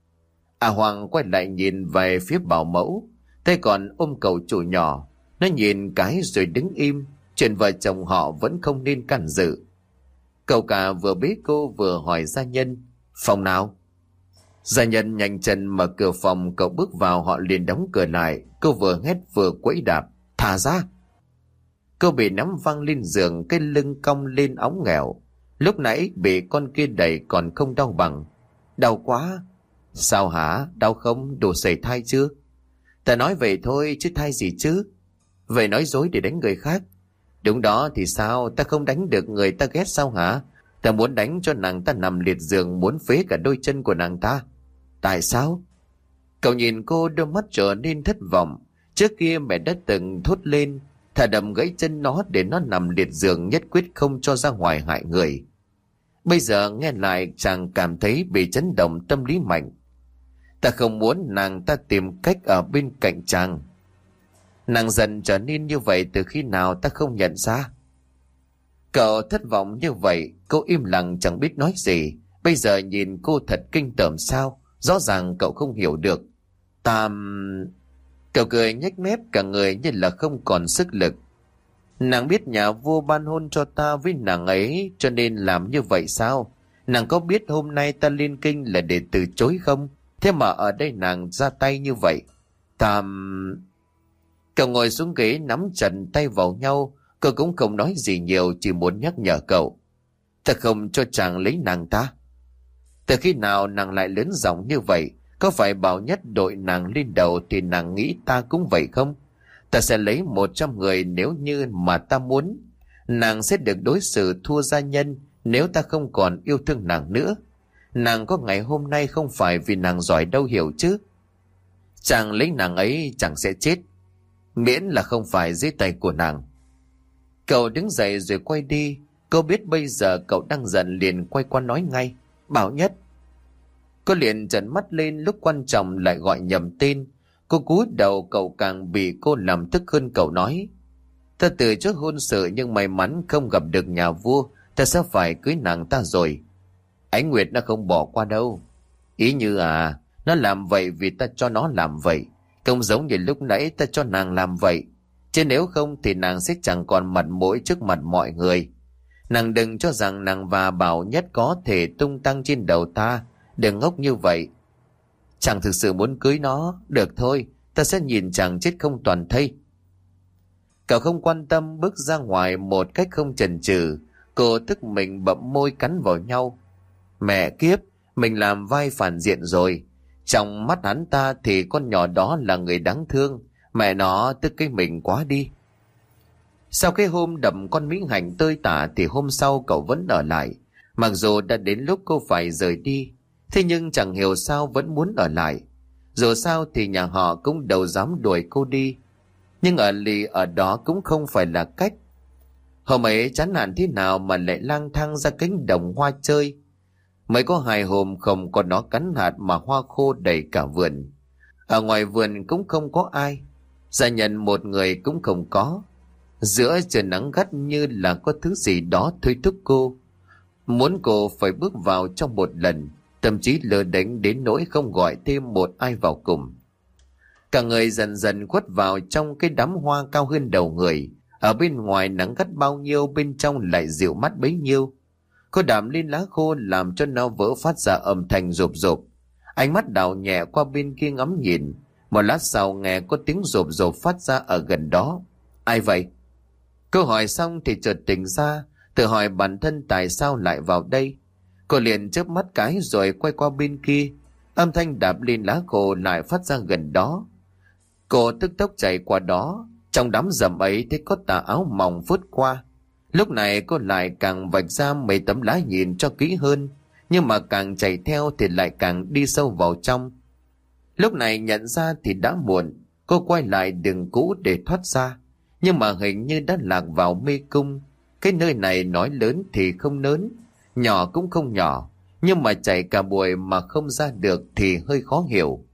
À Hoàng quay lại nhìn về phía bảo mẫu, tay còn ôm cậu chủ nhỏ. Nó nhìn cái rồi đứng im. Chuyện vợ chồng họ vẫn không nên can dự. Cậu cả vừa bế cô vừa hỏi gia nhân: phòng nào? Gia nhân nhanh chân mở cửa phòng, cậu bước vào họ liền đóng cửa lại. Cô vừa hét vừa quẫy đạp. Thả ra! Cô bị nắm văng lên giường, cái lưng cong lên óng nghèo. Lúc nãy bị con kia đẩy còn không đau bằng. Đau quá! Sao hả? Đau không? Đồ sẩy thai chưa? Ta nói vậy thôi chứ thai gì chứ? Vậy nói dối để đánh người khác. Đúng đó thì sao? Ta không đánh được người ta ghét sao hả? Ta muốn đánh cho nàng ta nằm liệt giường, muốn phế cả đôi chân của nàng ta. Tại sao? Cậu nhìn cô, đôi mắt trở nên thất vọng. Trước kia mẹ đã từng thốt lên thà đầm gãy chân nó để nó nằm liệt giường, nhất quyết không cho ra ngoài hại người. Bây giờ nghe lại chàng cảm thấy bị chấn động tâm lý mạnh. Ta không muốn nàng ta tìm cách ở bên cạnh chàng. Nàng dần trở nên như vậy từ khi nào ta không nhận ra. Cậu thất vọng như vậy, cô im lặng chẳng biết nói gì. Bây giờ nhìn cô thật kinh tởm sao? Rõ ràng cậu không hiểu được. Ta... Cậu cười nhếch mép, cả người như là không còn sức lực. Nàng biết nhà vua ban hôn cho ta với nàng ấy cho nên làm như vậy sao? Nàng có biết hôm nay ta lên kinh là để từ chối không? Thế mà ở đây nàng ra tay như vậy. Ta... Cậu ngồi xuống ghế nắm chặt tay vào nhau. Cậu cũng không nói gì nhiều, chỉ muốn nhắc nhở cậu. Ta không cho chàng lấy nàng ta. Từ khi nào nàng lại lớn giọng như vậy? Có phải Bảo Nhất đội nàng lên đầu thì nàng nghĩ ta cũng vậy không? Ta sẽ lấy một trăm người nếu như mà ta muốn. Nàng sẽ được đối xử thua gia nhân nếu ta không còn yêu thương nàng nữa. Nàng có ngày hôm nay không phải vì nàng giỏi đâu hiểu chứ. Chàng lấy nàng ấy chẳng sẽ chết, miễn là không phải dưới tay của nàng. Cậu đứng dậy rồi quay đi. Cô biết bây giờ cậu đang giận liền quay qua nói ngay. Bảo Nhất. Cô liền trợn mắt lên, lúc quan trọng lại gọi nhầm tên. Cô cúi đầu, cậu càng bị cô làm tức hơn. Cậu nói: Ta từ trước hôn sự nhưng may mắn không gặp được nhà vua, ta sẽ phải cưới nàng ta rồi. Ánh Nguyệt nó không bỏ qua đâu. Ý như à, nó làm vậy vì ta cho nó làm vậy, không giống như lúc nãy ta cho nàng làm vậy. Chứ nếu không thì nàng sẽ chẳng còn mặt mũi trước mặt mọi người. Nàng đừng cho rằng nàng và Bảo Nhất có thể tung tăng trên đầu ta. Đừng ngốc như vậy. Chàng thực sự muốn cưới nó. Được thôi, ta sẽ nhìn chàng chết không toàn thây. Cậu không quan tâm bước ra ngoài một cách không chần chừ. Cô tức mình bậm môi cắn vào nhau. Mẹ kiếp, mình làm vai phản diện rồi. Trong mắt hắn ta thì con nhỏ đó là người đáng thương. Mẹ nó tức cái mình quá đi. Sau cái hôm đập con Mỹ Hạnh tơi tả thì hôm sau cậu vẫn ở lại. Mặc dù đã đến lúc cô phải rời đi, thế nhưng chẳng hiểu sao vẫn muốn ở lại. Dù sao thì nhà họ cũng đâu dám đuổi cô đi. Nhưng ở lì ở đó cũng không phải là cách. Hôm ấy chán nản thế nào mà lại lang thang ra cánh đồng hoa chơi. Mới có hai hôm không có nó cắn hạt mà hoa khô đầy cả vườn. Ở ngoài vườn cũng không có ai. Gia nhân một người cũng không có. Giữa trời nắng gắt như là có thứ gì đó thôi thúc cô, muốn cô phải bước vào trong một lần, thậm chí lơ đánh đến nỗi không gọi thêm một ai vào cùng. Cả người dần dần khuất vào trong cái đám hoa cao hơn đầu người. Ở bên ngoài nắng gắt bao nhiêu, bên trong lại dịu mát bấy nhiêu. Cô đạp lên lá khô làm cho nó vỡ phát ra âm thanh rộp rộp. Ánh mắt đảo nhẹ qua bên kia ngắm nhìn. Một lát sau nghe có tiếng rộp rộp phát ra ở gần đó. Ai vậy? Cô hỏi xong thì chợt tỉnh ra, tự hỏi bản thân tại sao lại vào đây. Cô liền chớp mắt cái rồi quay qua bên kia. Âm thanh đạp lên lá khô lại phát ra gần đó. Cô tức tốc chạy qua đó. Trong đám rậm ấy thấy có tà áo mỏng phớt qua. Lúc này cô lại càng vạch ra mấy tấm lá nhìn cho kỹ hơn. Nhưng mà càng chạy theo thì lại càng đi sâu vào trong. Lúc này nhận ra thì đã muộn. Cô quay lại đường cũ để thoát ra. Nhưng mà hình như đã lạc vào mê cung. Cái nơi này nói lớn thì không lớn, nhỏ cũng không nhỏ. Nhưng mà chạy cả buổi mà không ra được thì hơi khó hiểu.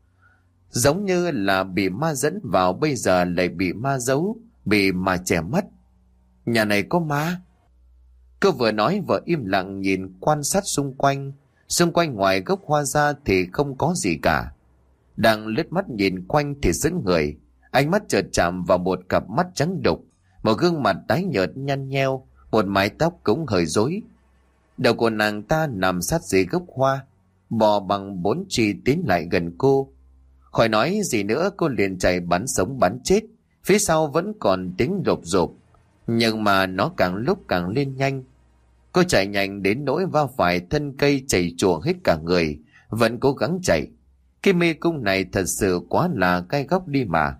Giống như là bị ma dẫn vào, bây giờ lại bị ma giấu, bị ma che mắt. Nhà này có ma. Cô vừa nói vừa im lặng nhìn quan sát xung quanh. Xung quanh ngoài gốc hoa ra thì không có gì cả. Đang lướt mắt nhìn quanh thì sững người. Ánh mắt chợt chạm vào một cặp mắt trắng đục, một gương mặt tái nhợt nhăn nheo, một mái tóc cũng hơi rối. Đầu của nàng ta nằm sát dưới gốc hoa. bò bằng bốn chi tiến lại gần cô. Khỏi nói gì nữa, cô liền chạy bắn sống bắn chết. Phía sau vẫn còn tiếng rộp rộp, nhưng mà nó càng lúc càng lên nhanh. Cô chạy nhanh đến nỗi va phải thân cây chảy chùa hết cả người, vẫn cố gắng chạy. Cái mê cung này thật sự quá là gai góc đi mà.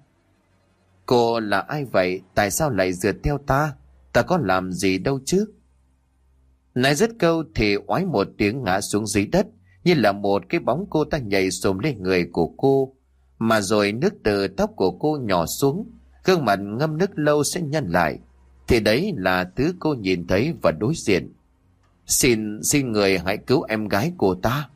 Cô là ai vậy? Tại sao lại rượt theo ta? Ta có làm gì đâu chứ? Nói dứt câu thì oái một tiếng ngã xuống dưới đất, như là một cái bóng cô ta nhảy xồm lên người của cô. Mà rồi nước từ tóc của cô nhỏ xuống, gương mặt ngâm nước lâu sẽ nhăn lại. Thì đấy là thứ cô nhìn thấy và đối diện. Xin, xin người hãy cứu em gái của ta.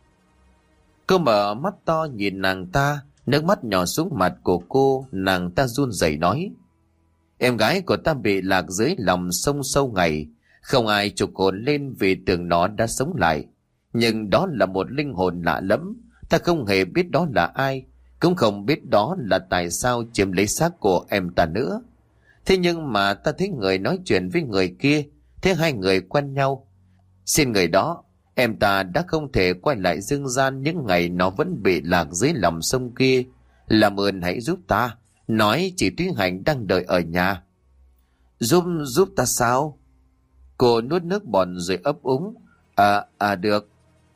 Cô mở mắt to nhìn nàng ta, nước mắt nhỏ xuống mặt của cô. Nàng ta run rẩy nói: Em gái của ta bị lạc dưới lòng sông sâu ngày, không ai trục hồn lên vì tưởng nó đã sống lại. Nhưng đó là một linh hồn lạ lẫm, ta không hề biết đó là ai, cũng không biết đó là tại sao chiếm lấy xác của em ta nữa. Thế nhưng mà ta thấy người nói chuyện với người kia, thế hai người quen nhau. Xin người đó, em ta đã không thể quay lại dương gian những ngày nó vẫn bị lạc dưới lòng sông kia. Làm ơn hãy giúp ta, nói chị Thúy Hạnh đang đợi ở nhà. Giúp, giúp ta sao? Cô nuốt nước bọt rồi ấp úng: À, à được.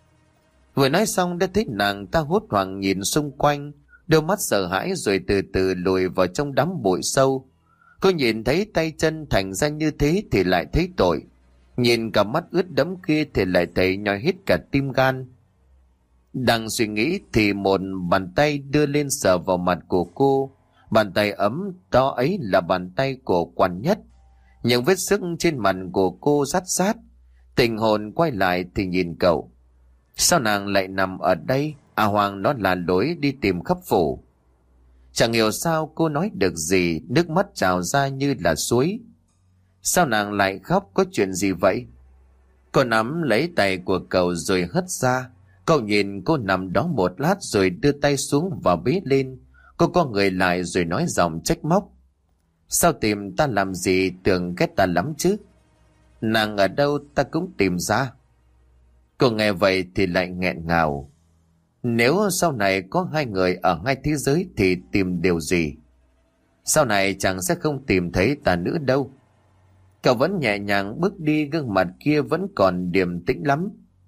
Vừa nói xong đã thấy nàng ta hốt hoảng nhìn xung quanh, đôi mắt sợ hãi rồi từ từ lùi vào trong đám bụi sâu. Cô nhìn thấy tay chân thành ra như thế thì lại thấy tội, nhìn cả mắt ướt đẫm kia thì lại thấy nhói hết cả tim gan. Đang suy nghĩ thì một bàn tay đưa lên sờ vào mặt của cô. Bàn tay ấm đó ấy là bàn tay của Quan Nhất. Những vết sức trên mặt của cô rát rát. Tình hồn quay lại thì nhìn cậu. Sao nàng lại nằm ở đây? À Hoàng, nó là lối đi tìm khắp phủ. Chẳng hiểu sao cô nói được gì, nước mắt trào ra như là suối. Sao nàng lại khóc, có chuyện gì vậy? Cô nắm lấy tay của cậu rồi hất ra. Cậu nhìn cô nằm đó một lát rồi đưa tay xuống và bế lên. Cô co người lại rồi nói giọng trách móc: Sao tìm ta làm gì, tưởng ghét ta lắm chứ? Nàng ở đâu ta cũng tìm ra. Cô nghe vậy thì lại nghẹn ngào. Nếu sau này có hai người ở hai thế giới thì tìm điều gì? Sau này chàng sẽ không tìm thấy ta nữa đâu. Cậu vẫn nhẹ nhàng bước đi, gương mặt kia vẫn còn điềm tĩnh lắm.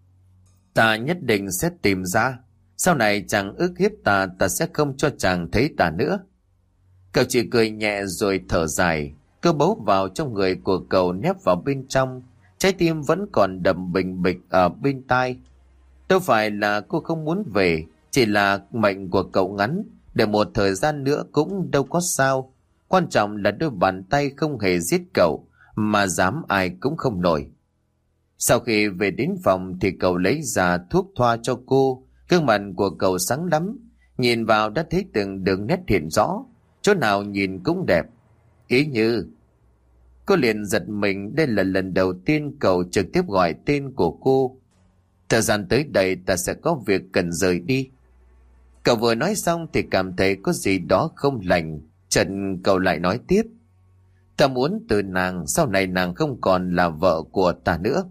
Ta nhất định sẽ tìm ra. Sau này chàng ức hiếp ta, ta sẽ không cho chàng thấy ta nữa. Cậu chỉ cười nhẹ rồi thở dài. Cơ bấu vào trong người của cậu, nép vào bên trong. Trái tim vẫn còn đập bình bịch ở bên tai. Đâu phải là cô không muốn về, chỉ là mệnh của cậu ngắn, để một thời gian nữa cũng đâu có sao. Quan trọng là đôi bàn tay không hề giết cậu, mà dám ai cũng không nổi. Sau khi về đến phòng thì cậu lấy ra thuốc thoa cho cô. Gương mặt của cậu sáng lắm, nhìn vào đã thấy từng đường nét hiện rõ, chỗ nào nhìn cũng đẹp. Ý Như. Cô liền giật mình, đây là lần đầu tiên cậu trực tiếp gọi tên của cô. Thời gian tới đây ta sẽ có việc cần rời đi. Cậu vừa nói xong thì cảm thấy có gì đó không lành. Chợt cậu lại nói tiếp: Ta muốn từ nàng, sau này nàng không còn là vợ của ta nữa.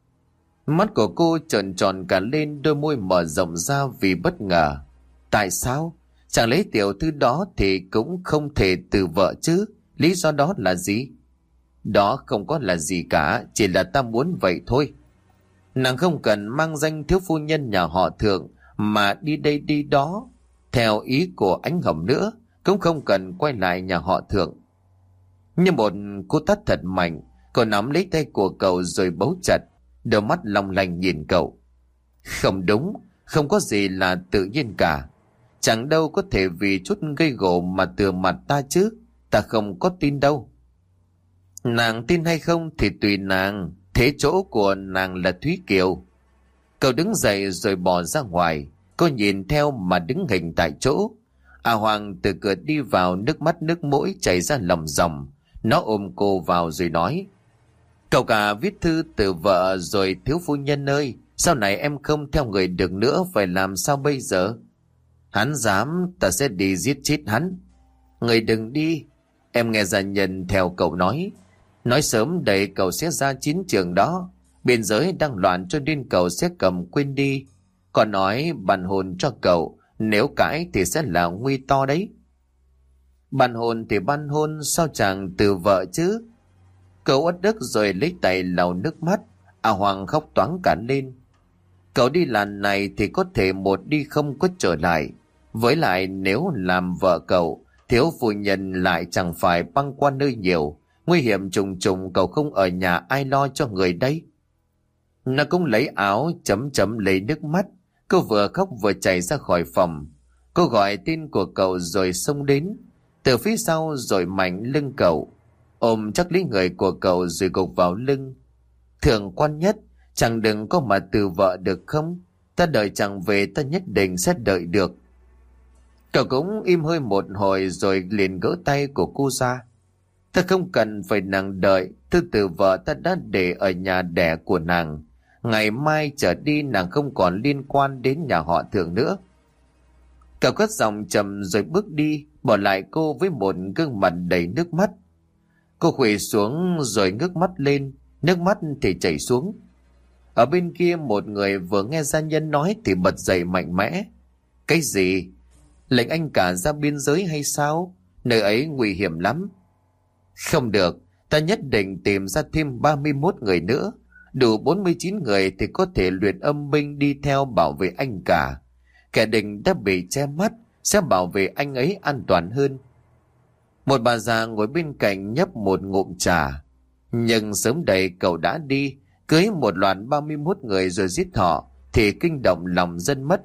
Mắt của cô trợn tròn cả lên, đôi môi mở rộng ra vì bất ngờ. Tại sao? Chẳng lấy tiểu thư đó thì cũng không thể từ vợ chứ? Lý do đó là gì? Đó không có là gì cả, chỉ là ta muốn vậy thôi. Nàng không cần mang danh thiếu phu nhân nhà họ Thượng mà đi đây đi đó theo ý của Ánh Hồng nữa, cũng không cần quay lại nhà họ Thượng. Như một cú tát thật mạnh, cô nắm lấy tay của cậu rồi bấu chặt, đôi mắt long lanh nhìn cậu. Không đúng, không có gì là tự nhiên cả. Chẳng đâu có thể vì chút gây gổ mà từ mặt ta chứ, ta không có tin đâu. Nàng tin hay không thì tùy nàng, thế chỗ của nàng là Thúy Kiều. Cậu đứng dậy rồi bỏ ra ngoài, cô nhìn theo mà đứng hình tại chỗ. A Hoàng từ cửa đi vào, nước mắt nước mũi chảy ra lầm ròng. Nó ôm cô vào rồi nói: Cậu cả viết thư từ vợ rồi thiếu phu nhân ơi, sau này em không theo người được nữa, phải làm sao bây giờ? Hắn dám, ta sẽ đi giết chết hắn. Người đừng đi, em nghe gia nhân theo cậu nói. Nói sớm đầy cậu sẽ ra chiến trường đó. Biên giới đang loạn cho nên cậu sẽ cầm quên đi. Còn nói bàn hồn cho cậu, nếu cãi thì sẽ là nguy to đấy. Bàn hồn thì ban hôn, sao chàng từ vợ chứ? Cậu uất ức rồi lấy tay lau nước mắt. A Hoàng khóc toáng cả lên. Cậu đi lần này thì có thể một đi không có trở lại. Với lại nếu làm vợ cậu, thiếu phu nhân lại chẳng phải băng qua nơi nhiều. Nguy hiểm trùng trùng, cậu không ở nhà ai lo cho người đây? Nó cũng lấy áo chấm chấm lấy nước mắt. Cô vừa khóc vừa chạy ra khỏi phòng. Cô gọi tên của cậu rồi xông đến từ phía sau rồi mạnh lưng cậu, ôm chắc lấy người của cậu rồi gục vào lưng. Thượng quan Nhất, chẳng đừng có mà từ vợ được không? Ta đợi chẳng về, ta nhất định sẽ đợi được. Cậu cũng im hơi một hồi rồi liền gỡ tay của cô ra. Ta không cần phải nàng đợi, thư từ vợ ta đã để ở nhà đẻ của nàng. Ngày mai trở đi nàng không còn liên quan đến nhà họ Thượng nữa. Cậu cất giọng trầm rồi bước đi, bỏ lại cô với một gương mặt đầy nước mắt. Cô khuỵu xuống rồi ngước mắt lên, nước mắt thì chảy xuống. Ở bên kia một người vừa nghe gia nhân nói thì bật dậy mạnh mẽ. Cái gì? Lệnh anh cả ra biên giới hay sao? Nơi ấy nguy hiểm lắm. Không được, ta nhất định tìm ra thêm ba mươi mốt người nữa. Đủ bốn mươi chín người thì có thể luyện âm binh đi theo bảo vệ anh cả. Kẻ địch đã bị che mắt, sẽ bảo vệ anh ấy an toàn hơn. Một bà già ngồi bên cạnh nhấp một ngụm trà. Nhưng sớm đầy cậu đã đi, cưới một loạt ba mươi mốt người rồi giết họ, thì kinh động lòng dân mất.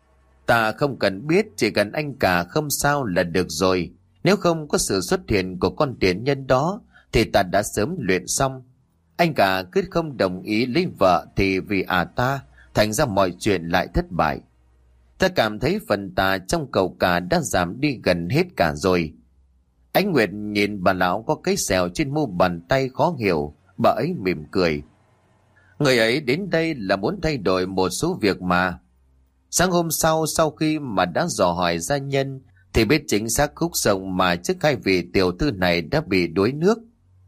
Ta không cần biết, chỉ cần anh cả không sao là được rồi. Nếu không có sự xuất hiện của con tiện nhân đó, thì ta đã sớm luyện xong. Anh cả cứ không đồng ý lấy vợ thì vì à ta, thành ra mọi chuyện lại thất bại. Ta cảm thấy phần tà trong cậu cả đã giảm đi gần hết cả rồi. Ánh Nguyệt nhìn bà lão có cái sẹo trên mu bàn tay khó hiểu, bà ấy mỉm cười. Người ấy đến đây là muốn thay đổi một số việc mà. Sáng hôm sau, sau khi mà đã dò hỏi gia nhân, thì biết chính xác khúc sông mà trước hai vị tiểu thư này đã bị đuối nước.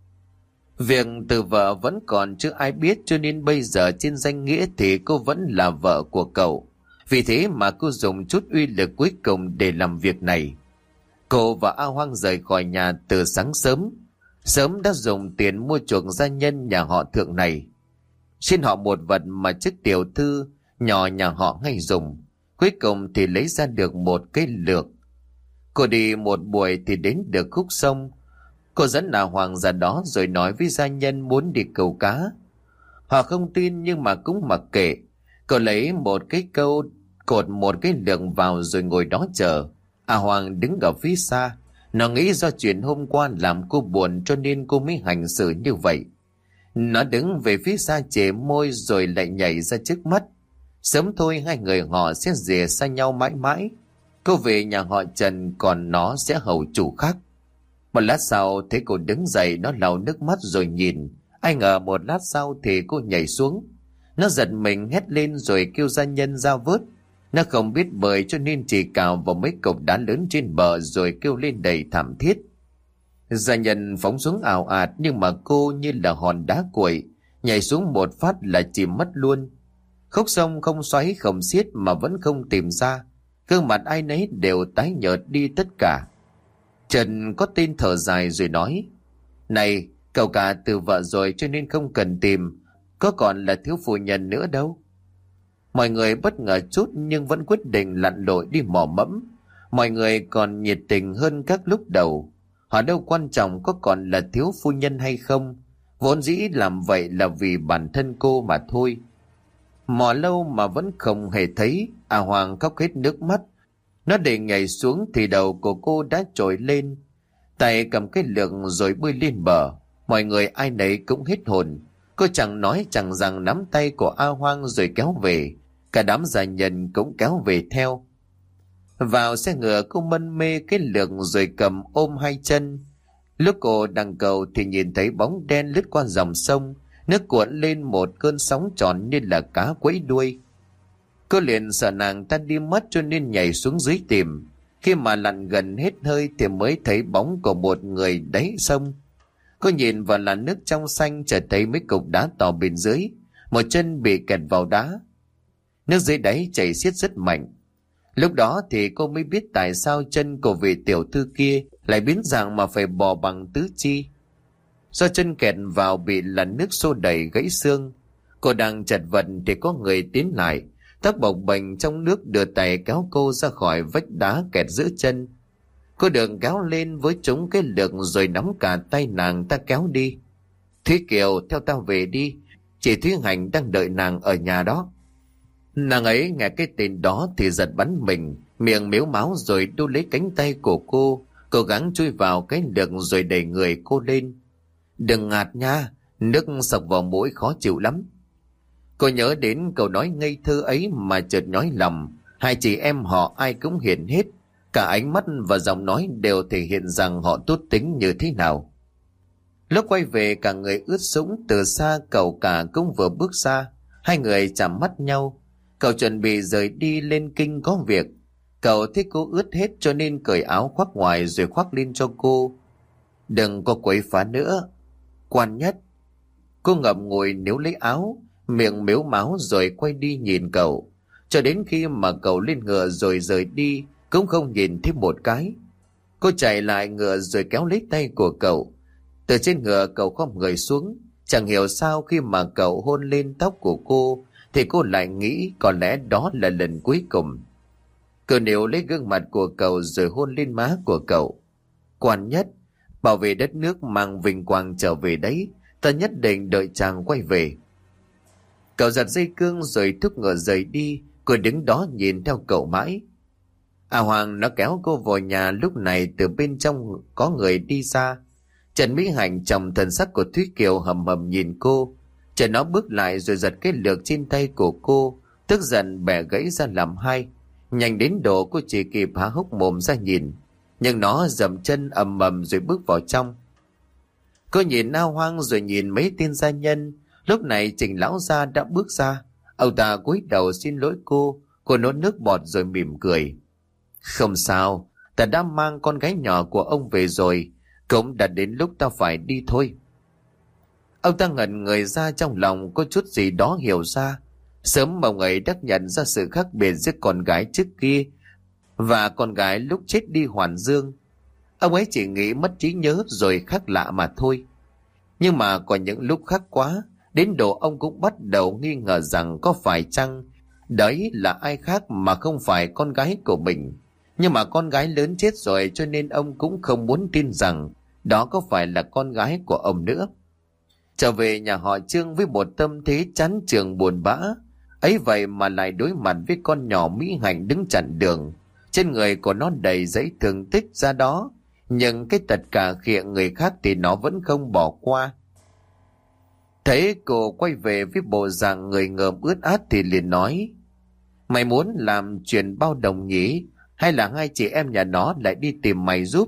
Việc từ vợ vẫn còn chưa ai biết, cho nên bây giờ trên danh nghĩa thì cô vẫn là vợ của cậu. Vì thế mà cô dùng chút uy lực cuối cùng để làm việc này. Cô và A Hoang rời khỏi nhà từ sáng sớm. Sớm đã dùng tiền mua chuộc gia nhân nhà họ Thượng này. Xin họ một vật mà chiếc tiểu thư nhỏ nhà họ hay dùng. Cuối cùng thì lấy ra được một cái lược. Cô đi một buổi thì đến được khúc sông. Cô dẫn A Hoang ra đó rồi nói với gia nhân muốn đi câu cá. Họ không tin nhưng mà cũng mặc kệ. Cô lấy một cái câu, cột một cái lược vào rồi ngồi đó chờ. A Hoàng đứng ở phía xa. Nó nghĩ do chuyện hôm qua làm cô buồn cho nên cô mới hành xử như vậy. Nó đứng về phía xa chề môi rồi lại nhảy ra trước mắt. Sớm thôi hai người họ sẽ rìa xa nhau mãi mãi. Cô về nhà họ Trần, còn nó sẽ hầu chủ khác. Một lát sau thấy cô đứng dậy, nó lau nước mắt rồi nhìn. Ai ngờ một lát sau thì cô nhảy xuống. Nó giật mình hét lên rồi kêu gia nhân ra vớt. Nó không biết bơi cho nên chỉ cào vào mấy cục đá lớn trên bờ rồi kêu lên đầy thảm thiết. Gia nhân phóng xuống ào ạt nhưng mà cô như là hòn đá cuội, nhảy xuống một phát là chìm mất luôn. Khúc sông không xoáy không xiết mà vẫn không tìm ra. Gương mặt ai nấy đều tái nhợt đi tất cả. Trần có tên thở dài rồi nói: Này, cậu cả từ vợ rồi cho nên không cần tìm, có còn là thiếu phu nhân nữa đâu. Mọi người bất ngờ chút nhưng vẫn quyết định lặn lội đi mò mẫm. Mọi người còn nhiệt tình hơn các lúc đầu. Họ đâu quan trọng có còn là thiếu phu nhân hay không. Vốn dĩ làm vậy là vì bản thân cô mà thôi. Mò lâu mà vẫn không hề thấy. A Hoàng khóc hết nước mắt. Nó định nhảy xuống thì đầu của cô đã trồi lên. Tay cầm cái lược rồi bơi lên bờ. Mọi người ai nấy cũng hết hồn. Cô chẳng nói chẳng rằng nắm tay của A Hoang rồi kéo về. Cả đám gia nhân cũng kéo về theo. Vào xe ngựa cô mân mê cái lược rồi cầm ôm hai chân. Lúc cô đang cầu thì nhìn thấy bóng đen lướt qua dòng sông. Nước cuộn lên một cơn sóng tròn như là cá quẫy đuôi. Cô liền sợ nàng ta đi mất cho nên nhảy xuống dưới tìm. Khi mà lặn gần hết hơi thì mới thấy bóng của một người đáy sông. Cô nhìn vào làn nước trong xanh, chợt thấy mấy cục đá to bên dưới. Một chân bị kẹt vào đá. Nước dưới đáy chảy xiết rất mạnh. Lúc đó thì cô mới biết tại sao chân của vị tiểu thư kia lại biến dạng mà phải bò bằng tứ chi. Do chân kẹt vào bị làn nước xô đẩy gãy xương. Cô đang chật vật thì có người tiến lại, tóc bồng bềnh trong nước đưa tay kéo cô ra khỏi vách đá kẹt giữa chân. Cô được kéo lên với chúng cái lực rồi nắm cả tay nàng ta kéo đi. Thúy Kiều, theo tao về đi, chị Thúy Hành đang đợi nàng ở nhà đó. Nàng ấy nghe cái tên đó thì giật bắn mình, miệng mếu máu rồi đu lấy cánh tay của cô, cố gắng chui vào cái lực rồi đẩy người cô lên. Đừng ngạt nha, nước sộc vào mũi khó chịu lắm. Cô nhớ đến câu nói ngây thơ ấy mà chợt nhói lòng. Hai chị em họ ai cũng hiền hết, cả ánh mắt và giọng nói đều thể hiện rằng họ tốt tính như thế nào. Lúc quay về cả người ướt sũng, từ xa cậu cả cũng vừa bước ra. Hai người chạm mắt nhau. Cậu chuẩn bị rời đi lên kinh có việc. Cậu thấy cô ướt hết cho nên cởi áo khoác ngoài rồi khoác lên cho cô. Đừng có quấy phá nữa. Quan Nhất. Cô ngậm ngùi níu lấy áo, miệng mếu máu rồi quay đi nhìn cậu. Cho đến khi mà cậu lên ngựa rồi rời đi, cũng không nhìn thêm một cái. Cô chạy lại ngựa rồi kéo lấy tay của cậu. Từ trên ngựa cậu khom người xuống. Chẳng hiểu sao khi mà cậu hôn lên tóc của cô thì cô lại nghĩ có lẽ đó là lần cuối cùng. Cô níu lấy gương mặt của cậu rồi hôn lên má của cậu. Quan Nhất, bảo vệ đất nước mang vinh quang trở về đấy, ta nhất định đợi chàng quay về. Cậu giật dây cương rồi thúc ngựa rời đi. Cô đứng đó nhìn theo cậu mãi. A Hoàng nó kéo cô vào nhà. Lúc này từ bên trong có người đi ra. Trần Mỹ Hạnh chồng thần sắc của Thúy Kiều hầm hầm nhìn cô. Trần nó bước lại rồi giật cái lược trên tay của cô, tức giận bẻ gãy ra làm hai. Nhanh đến độ cô chỉ kịp há hốc mồm ra nhìn, nhưng nó dậm chân ầm ầm rồi bước vào trong. Cô nhìn A Hoang rồi nhìn mấy tên gia nhân. Lúc này Trình lão gia đã bước ra. Ông ta cúi đầu xin lỗi cô. Cô nuốt nước bọt rồi mỉm cười. Không sao, ta đã mang con gái nhỏ của ông về rồi, cũng đã đến lúc ta phải đi thôi. Ông ta ngẩn người ra, trong lòng có chút gì đó hiểu ra. Sớm ông ấy đã nhận ra sự khác biệt giữa con gái trước kia và con gái lúc chết đi Hoàn Dương. Ông ấy chỉ nghĩ mất trí nhớ rồi khác lạ mà thôi. Nhưng mà có những lúc khác quá, đến độ ông cũng bắt đầu nghi ngờ rằng có phải chăng đấy là ai khác mà không phải con gái của mình. Nhưng mà con gái lớn chết rồi cho nên ông cũng không muốn tin rằng đó có phải là con gái của ông nữa. Trở về nhà họ Trương với một tâm thế chán chường buồn bã, ấy vậy mà lại đối mặt với con nhỏ Mỹ Hạnh đứng chặn đường. Trên người của nó đầy dãy thương tích ra đó, nhưng cái tật cả khịa người khác thì nó vẫn không bỏ qua. Thấy cô quay về với bộ dạng người ngợm ướt át thì liền nói: Mày muốn làm chuyện bao đồng nhỉ? Hay là hai chị em nhà nó lại đi tìm mày giúp?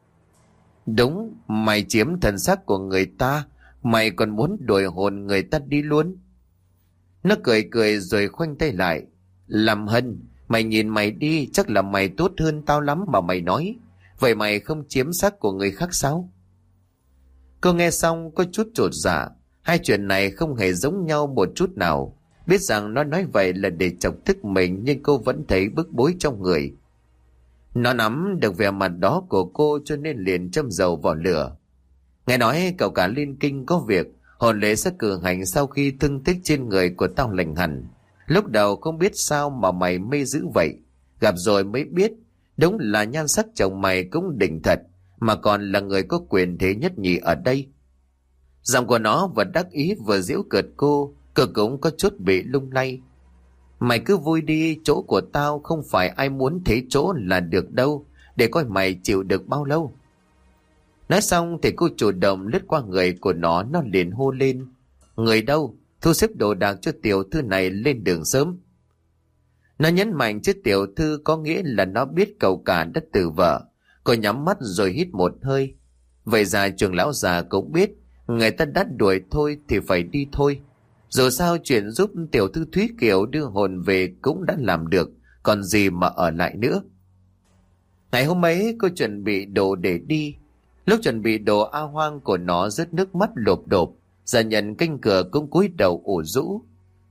Đúng, mày chiếm thần xác của người ta, mày còn muốn đuổi hồn người ta đi luôn. Nó cười cười rồi khoanh tay lại. Làm Hân, mày nhìn mày đi, chắc là mày tốt hơn tao lắm mà mày nói. Vậy mày không chiếm xác của người khác sao? Cô nghe xong có chút chột dạ. Hai chuyện này không hề giống nhau một chút nào. Biết rằng nó nói vậy là để chọc tức mình, nhưng cô vẫn thấy bức bối trong người. Nó nắm được vẻ mặt đó của cô cho nên liền châm dầu vào lửa. Nghe nói cậu cả lên kinh có việc, hồn lễ sẽ cử hành sau khi thương tích trên người của tao lành hẳn. Lúc đầu không biết sao mà mày mê dữ vậy, gặp rồi mới biết đúng là nhan sắc chồng mày cũng đỉnh thật, mà còn là người có quyền thế nhất nhì ở đây. Giọng của nó vừa đắc ý vừa giễu cợt cô, cô cũng có chút bị lung lay. Mày cứ vui đi, chỗ của tao không phải ai muốn thế chỗ là được đâu, để coi mày chịu được bao lâu. Nói xong thì cô chủ động lướt qua người của nó, nó liền hô lên: Người đâu? Thu xếp đồ đạc cho tiểu thư này lên đường sớm. Nó nhấn mạnh chứ tiểu thư có nghĩa là nó biết cậu cả đã từ vợ. Cô nhắm mắt rồi hít một hơi. Vậy ra trường lão già cũng biết người ta đã đuổi thôi thì phải đi thôi. Dù sao chuyện giúp tiểu thư Thúy Kiều đưa hồn về cũng đã làm được, còn gì mà ở lại nữa. Ngày hôm ấy cô chuẩn bị đồ để đi. Lúc chuẩn bị đồ, A Hoang của nó rớt nước mắt lộp độp. Gia nhân canh cửa cũng cúi đầu ủ rũ.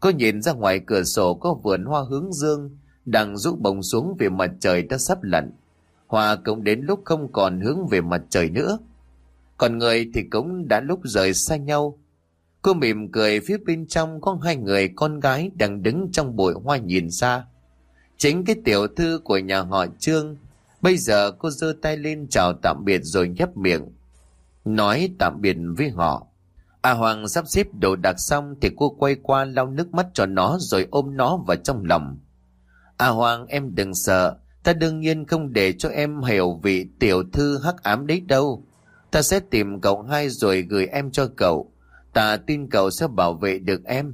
Cô nhìn ra ngoài cửa sổ có vườn hoa hướng dương đang rũ bồng xuống vì mặt trời đã sắp lặn. Hoa cũng đến lúc không còn hướng về mặt trời nữa. Còn người thì cũng đã lúc rời xa nhau. Cô mỉm cười, phía bên trong có hai người con gái đang đứng trong bụi hoa nhìn xa. Chính cái tiểu thư của nhà họ Trương. Bây giờ cô giơ tay lên chào tạm biệt rồi nhếch miệng nói tạm biệt với họ. A Hoàng sắp xếp đồ đạc xong thì cô quay qua lau nước mắt cho nó rồi ôm nó vào trong lòng. A Hoàng, em đừng sợ, ta đương nhiên không để cho em hiểu vị tiểu thư hắc ám đấy đâu. Ta sẽ tìm cậu hai rồi gửi em cho cậu. Ta tin cậu sẽ bảo vệ được em.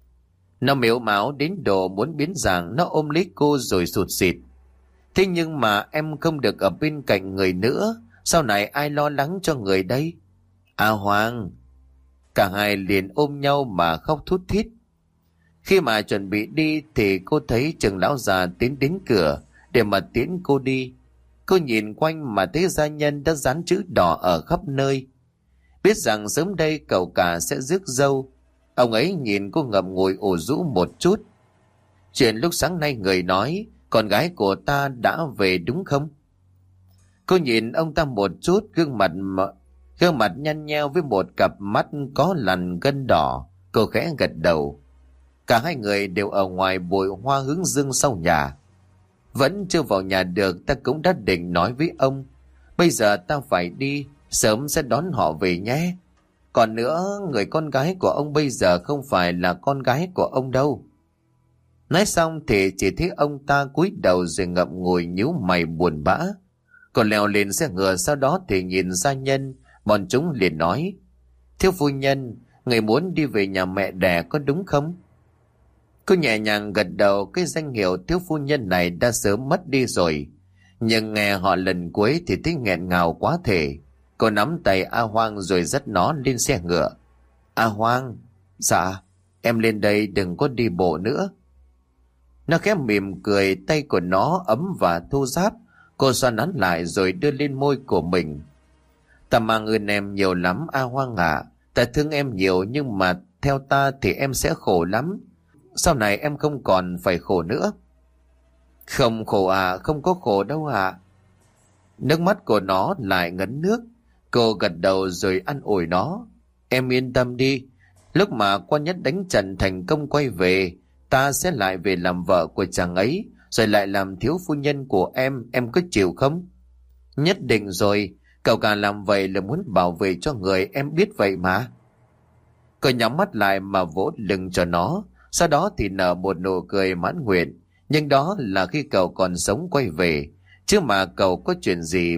Nó mếu máo đến độ muốn biến dạng, nó ôm lấy cô rồi sụt sịt. Thế nhưng mà em không được ở bên cạnh người nữa, sau này ai lo lắng cho người đây? A Hoàng. Cả hai liền ôm nhau mà khóc thút thít. Khi mà chuẩn bị đi thì cô thấy Trừng lão già tiến đến cửa để mà tiễn cô đi. Cô nhìn quanh mà thấy gia nhân đã dán chữ đỏ ở khắp nơi. Biết rằng sớm đây cậu cả sẽ rước dâu. Ông ấy nhìn cô ngậm ngùi ủ rũ một chút. Chuyện lúc sáng nay người nói con gái của ta đã về đúng không? Cô nhìn ông ta một chút, gương mặt gương mặt nhăn nheo với một cặp mắt có lằn gân đỏ. Cô khẽ gật đầu. Cả hai người đều ở ngoài bụi hoa hướng dương sau nhà. Vẫn chưa vào nhà được, ta cũng đã định nói với ông. Bây giờ ta phải đi, sớm sẽ đón họ về nhé. Còn nữa, người con gái của ông bây giờ không phải là con gái của ông đâu. Nói xong thì chỉ thấy ông ta cúi đầu rồi ngậm ngùi nhíu mày buồn bã. Còn leo lên xe ngựa, sau đó thì nhìn gia nhân, bọn chúng liền nói: Thiếu phu nhân, người muốn đi về nhà mẹ đẻ có đúng không? Cô nhẹ nhàng gật đầu. Cái danh hiệu thiếu phu nhân này đã sớm mất đi rồi, nhưng nghe họ lần cuối thì thấy nghẹn ngào quá thể. Cô nắm tay A Hoang rồi dắt nó lên xe ngựa. A Hoang. Dạ, em lên đây, đừng có đi bộ nữa. Nó khẽ mỉm cười, tay của nó ấm và thô ráp. Cô xoa nắn lại rồi đưa lên môi của mình. Ta mang ơn em nhiều lắm A Hoang ạ. Ta thương em nhiều, nhưng mà theo ta thì em sẽ khổ lắm. Sau này em không còn phải khổ nữa. Không khổ à, không có khổ đâu ạ. Nước mắt của nó lại ngấn nước. Cô gật đầu rồi an ủi nó. Em yên tâm đi, lúc mà quan nhất đánh trận thành công quay về, ta sẽ lại về làm vợ của chàng ấy, rồi lại làm thiếu phu nhân của em, em có chịu không? Nhất định rồi, cậu cả làm vậy là muốn bảo vệ cho người, em biết vậy mà. Cô nhắm mắt lại mà vỗ lưng cho nó, sau đó thì nở một nụ cười mãn nguyện. Nhưng đó là khi cậu còn sống quay về, chứ mà cậu có chuyện gì...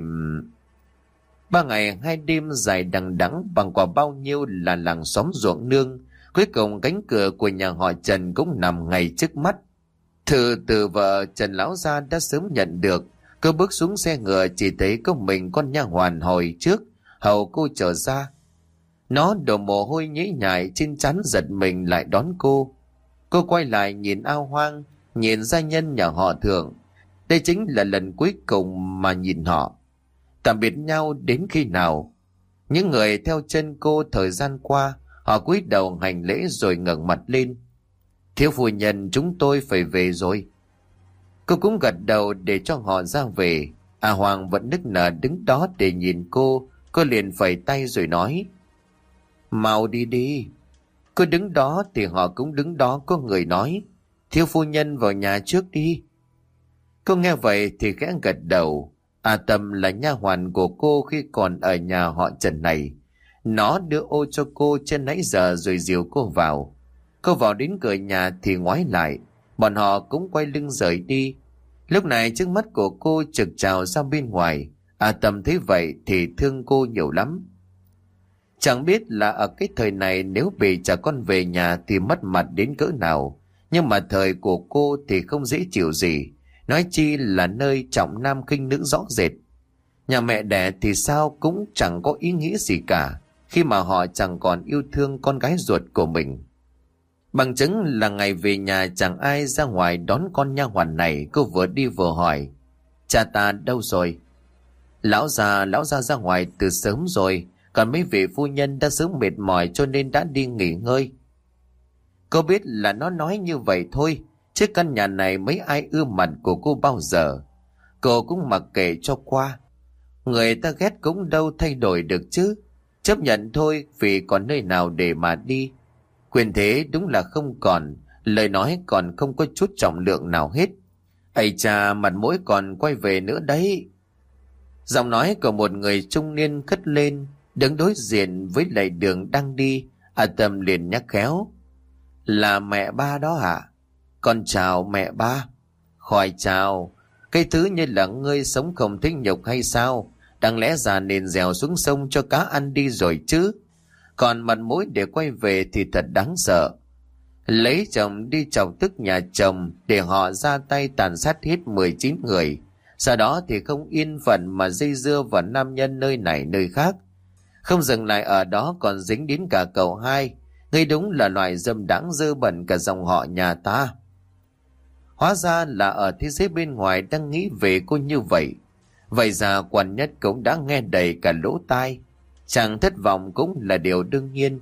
Ba ngày hai đêm dài đằng đẵng bằng quả bao nhiêu là làng xóm ruộng nương. Cuối cùng cánh cửa của nhà họ Trần cũng nằm ngay trước mắt. Thư từ vợ Trần lão gia đã sớm nhận được. Cô bước xuống xe ngựa chỉ thấy có mình con nha hoàn hồi trước hầu cô trở ra. Nó đổ mồ hôi nhễ nhại trên trán, giật mình lại đón cô. Cô quay lại nhìn A Hoang, nhìn gia nhân nhà họ Thượng. Đây chính là lần cuối cùng mà nhìn họ. Tạm biệt nhau đến khi nào? Những người theo chân cô thời gian qua, họ cúi đầu hành lễ rồi ngẩng mặt lên. Thiếu phu nhân, chúng tôi phải về rồi. Cô cũng gật đầu để cho họ ra về. A Hoàng vẫn nức nở đứng đó để nhìn cô. Cô liền phẩy tay rồi nói: Mau đi đi. Cô đứng đó thì họ cũng đứng đó. Có người nói: Thiếu phu nhân vào nhà trước đi. Cô nghe vậy thì khẽ gật đầu. A Tâm là nha hoàn của cô khi còn ở nhà họ Trần này. Nó đưa ô cho cô trên nãy giờ rồi dìu cô vào. Cô vào đến cửa nhà thì ngoái lại. Bọn họ cũng quay lưng rời đi. Lúc này trước mắt của cô trực trào ra bên ngoài. A Tâm thấy vậy thì thương cô nhiều lắm. Chẳng biết là ở cái thời này nếu bị trả con về nhà thì mất mặt đến cỡ nào. Nhưng mà thời của cô thì không dễ chịu gì. Nói chi là nơi trọng nam khinh nữ rõ rệt. Nhà mẹ đẻ thì sao cũng chẳng có ý nghĩa gì cả, khi mà họ chẳng còn yêu thương con gái ruột của mình. Bằng chứng là ngày về nhà chẳng ai ra ngoài đón con nha hoàn này. Cô vừa đi vừa hỏi: Cha ta đâu rồi? Lão già, lão già ra ngoài từ sớm rồi. Còn mấy vị phu nhân đã sớm mệt mỏi cho nên đã đi nghỉ ngơi. Cô biết là nó nói như vậy thôi, chứ căn nhà này mấy ai ưa mặt của cô bao giờ. Cô cũng mặc kệ cho qua. Người ta ghét cũng đâu thay đổi được chứ. Chấp nhận thôi, vì còn nơi nào để mà đi. Quyền thế đúng là không còn, lời nói còn không có chút trọng lượng nào hết. Ây cha, mặt mũi còn quay về nữa đấy. Giọng nói của một người trung niên cất lên, đứng đối diện với lề đường đang đi. A Tâm liền nhắc khéo: Là mẹ ba đó hả? Con chào mẹ ba. Khỏi chào, cái thứ như là ngươi sống không thích nhục hay sao? Đáng lẽ già nên dèo xuống sông cho cá ăn đi rồi chứ. Còn mặt mũi để quay về thì thật đáng sợ. Lấy chồng đi chọc tức nhà chồng để họ ra tay tàn sát hết mười chín người. Sau đó thì không yên phận mà dây dưa vào nam nhân nơi này nơi khác. Không dừng lại ở đó còn dính đến cả cậu hai. Ngươi đúng là loài dâm đãng dơ bẩn cả dòng họ nhà ta. Hóa ra là ở thế giới bên ngoài đang nghĩ về cô như vậy. Vậy ra Quan Nhất cũng đã nghe đầy cả lỗ tai. Chẳng thất vọng cũng là điều đương nhiên.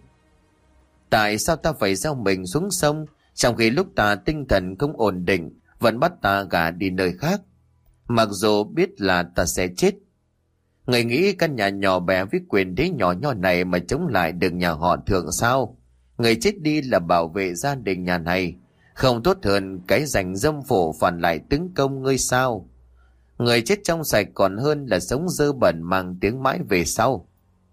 Tại sao ta phải gieo mình xuống sông, trong khi lúc ta tinh thần không ổn định vẫn bắt ta gả đi nơi khác, mặc dù biết là ta sẽ chết? Người nghĩ căn nhà nhỏ bé với quyền thế nhỏ nhỏ này mà chống lại được nhà họ Thượng sao? Người chết đi là bảo vệ gia đình nhà này, không tốt hơn cái giành dâm phổ phản lại tấn công ngươi sao? Người chết trong sạch còn hơn là sống dơ bẩn mang tiếng mãi về sau.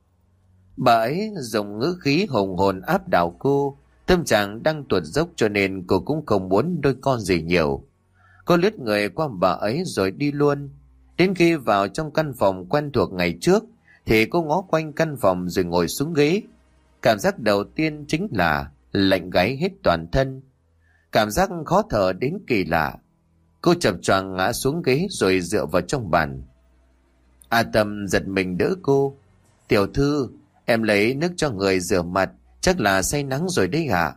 Bà ấy dùng ngữ khí hùng hồn áp đảo cô. Tâm trạng đang tuột dốc cho nên cô cũng không muốn đôi con gì nhiều. Cô lướt người qua bà ấy rồi đi luôn. Đến khi vào trong căn phòng quen thuộc ngày trước thì cô ngó quanh căn phòng rồi ngồi xuống ghế. Cảm giác đầu tiên chính là lạnh gáy hết toàn thân. Cảm giác khó thở đến kỳ lạ. Cô chập choạng ngã xuống ghế rồi dựa vào trong bàn. A Tâm giật mình đỡ cô. Tiểu thư, em lấy nước cho người rửa mặt, chắc là say nắng rồi đấy hả?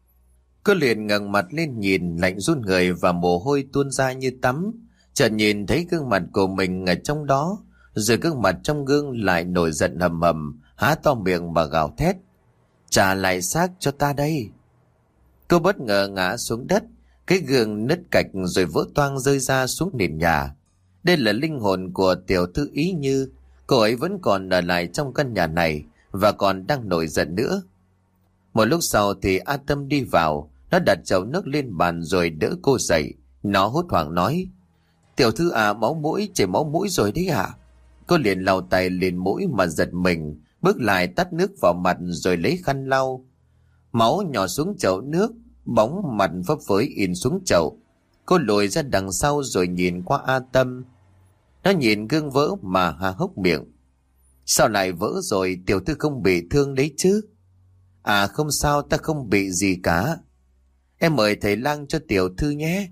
Cô liền ngẩng mặt lên nhìn, lạnh run người và mồ hôi tuôn ra như tắm. Chợt nhìn thấy gương mặt của mình ở trong đó, rồi gương mặt trong gương lại nổi giận hầm hầm, há to miệng và gào thét: Trả lại xác cho ta đây! Cô bất ngờ ngã xuống đất, cái gương nứt cạch rồi vỡ toang rơi ra xuống nền nhà. Đây là linh hồn của tiểu thư Ý Như. Cô ấy vẫn còn ở lại trong căn nhà này và còn đang nổi giận nữa. Một lúc sau thì A Tâm đi vào. Nó đặt chậu nước lên bàn rồi đỡ cô dậy. Nó hốt hoảng nói: Tiểu thư à, máu mũi, chảy máu mũi rồi đấy à? Cô liền lau tay lên mũi mà giật mình, bước lại tắt nước vào mặt rồi lấy khăn lau. Máu nhỏ xuống chậu nước, bóng mặt phấp phới in xuống chậu. Cô lùi ra đằng sau rồi nhìn qua A Tâm. Nó nhìn gương vỡ mà há hốc miệng. Sao lại vỡ rồi, tiểu thư không bị thương đấy chứ? À không sao, ta không bị gì cả. Em mời thầy lang cho tiểu thư nhé.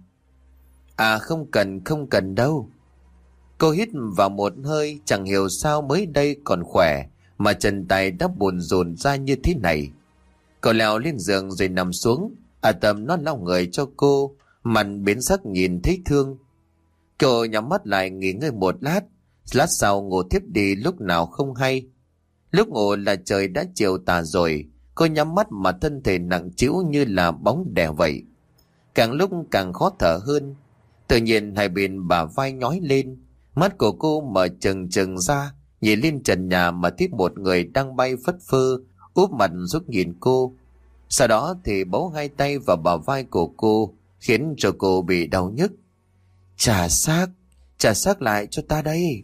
À không cần, không cần đâu. Cô hít vào một hơi, chẳng hiểu sao mới đây còn khỏe mà chân tay đã buồn rồn ra như thế này. Cô leo lên giường rồi nằm xuống. À Tâm nó lau người cho cô, mặt biến sắc nhìn thấy thương. Cô nhắm mắt lại nghỉ ngơi một lát, lát sau ngủ thiếp đi lúc nào không hay. Lúc ngủ là trời đã chiều tà rồi. Cô nhắm mắt mà thân thể nặng trĩu như là bóng đè vậy. Càng lúc càng khó thở hơn. Tự nhiên hai bên bả vai nhói lên. Mắt của cô mở trừng trừng ra, nhìn lên trần nhà mà thấy một người đang bay phất phơ úp mặt xuống nhìn cô. Sau đó thì bấu hai tay vào bả vai của cô, khiến cho cô bị đau nhức. Trả xác, trả xác lại cho ta đây.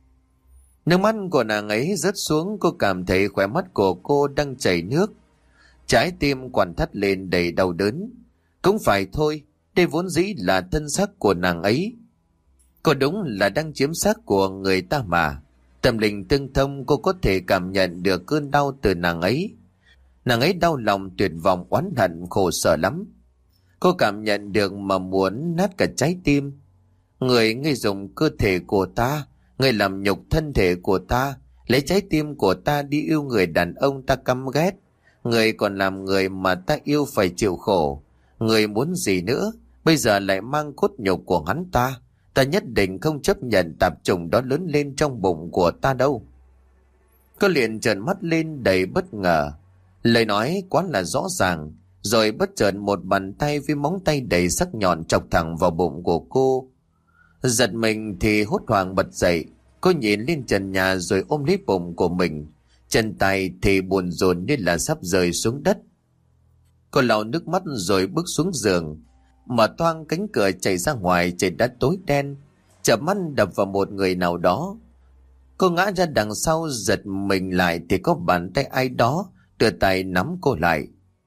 Nước mắt của nàng ấy rớt xuống. Cô cảm thấy khóe mắt của cô đang chảy nước. Trái tim quặn thắt lên đầy đau đớn. Cũng phải thôi, đây vốn dĩ là thân xác của nàng ấy. Cô đúng là đang chiếm xác của người ta mà. Tâm linh tương thông, cô có thể cảm nhận được cơn đau từ nàng ấy. Nàng ấy đau lòng, tuyệt vọng, oán hận, khổ sở lắm. Cô cảm nhận được mà muốn nát cả trái tim. Người ngươi dùng cơ thể của ta, người làm nhục thân thể của ta, lấy trái tim của ta đi yêu người đàn ông ta căm ghét. Người còn làm người mà ta yêu phải chịu khổ. Người muốn gì nữa? Bây giờ lại mang cốt nhục của hắn ta. Ta nhất định không chấp nhận tạp chủng đó lớn lên trong bụng của ta đâu. Cô liền trợn mắt lên đầy bất ngờ. Lời nói quá là rõ ràng. Rồi bất chợt một bàn tay với móng tay đầy sắc nhọn chọc thẳng vào bụng của cô. Giật mình thì hốt hoảng bật dậy. Cô nhìn lên trần nhà rồi ôm lấy bụng của mình. Chân tay thì buồn rộn như là sắp rơi xuống đất. Cô lau nước mắt rồi bước xuống giường, mở toang cánh cửa chạy ra ngoài. Trời đã tối đen, chợp mắt đập vào một người nào đó. Cô ngã ra đằng sau, giật mình lại thì có bàn tay ai đó đưa tay nắm cô lại.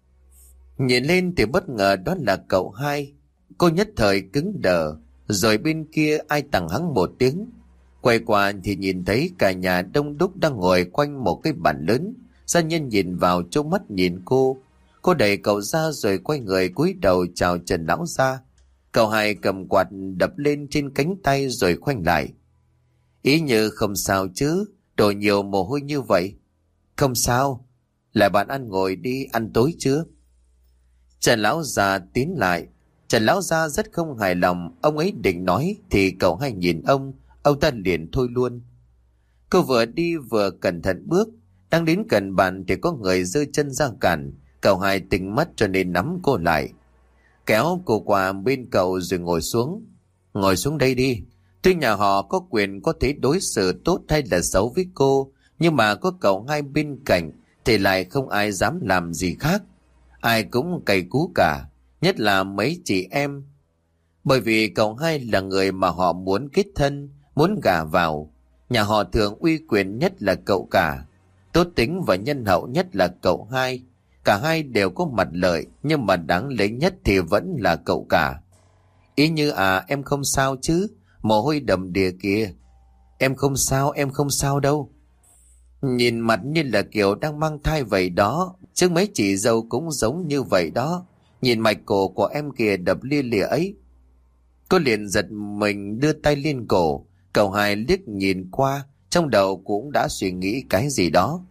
Nhìn lên thì bất ngờ đó là cậu hai. Cô nhất thời cứng đờ, rồi bên kia ai tằng hắng một tiếng. Quay qua thì nhìn thấy cả nhà đông đúc đang ngồi quanh một cái bàn lớn. Gia nhân nhìn vào trố mắt nhìn cô. Cô đẩy cậu ra rồi quay người cúi đầu chào Trần lão gia. Cậu hai cầm quạt đập lên trên cánh tay rồi khoanh lại. Ý như không sao chứ, đổ nhiều mồ hôi như vậy. Không sao, lại bạn ăn ngồi đi, ăn tối chưa? Trần lão gia tiến lại. Trần lão gia rất không hài lòng. Ông ấy định nói thì cậu hai nhìn ông, ông ta liền thôi luôn. Cô vừa đi vừa cẩn thận bước. Đang đến gần bàn thì có người giơ chân ra cản. Cậu hai tỉnh mắt cho nên nắm cô lại, kéo cô qua bên cậu rồi ngồi xuống. Ngồi xuống đây đi. Tuy nhà họ có quyền có thể đối xử tốt hay là xấu với cô, nhưng mà có cậu hai bên cạnh thì lại không ai dám làm gì khác. Ai cũng cày cú cả, nhất là mấy chị em. Bởi vì cậu hai là người mà họ muốn kết thân, muốn gả vào. Nhà họ thường uy quyền nhất là cậu cả, tốt tính và nhân hậu nhất là cậu hai. Cả hai đều có mặt lợi, nhưng mà đáng lấy nhất thì vẫn là cậu cả. Ý như à, em không sao chứ? Mồ hôi đầm đìa kìa. Em không sao, em không sao đâu. Nhìn mặt như là kiểu đang mang thai vậy đó. Chứ mấy chị dâu cũng giống như vậy đó. Nhìn mạch cổ của em kìa, đập lia lịa ấy. Cô liền giật mình đưa tay lên cổ. Cậu hai liếc nhìn qua, trong đầu cũng đã suy nghĩ cái gì đó.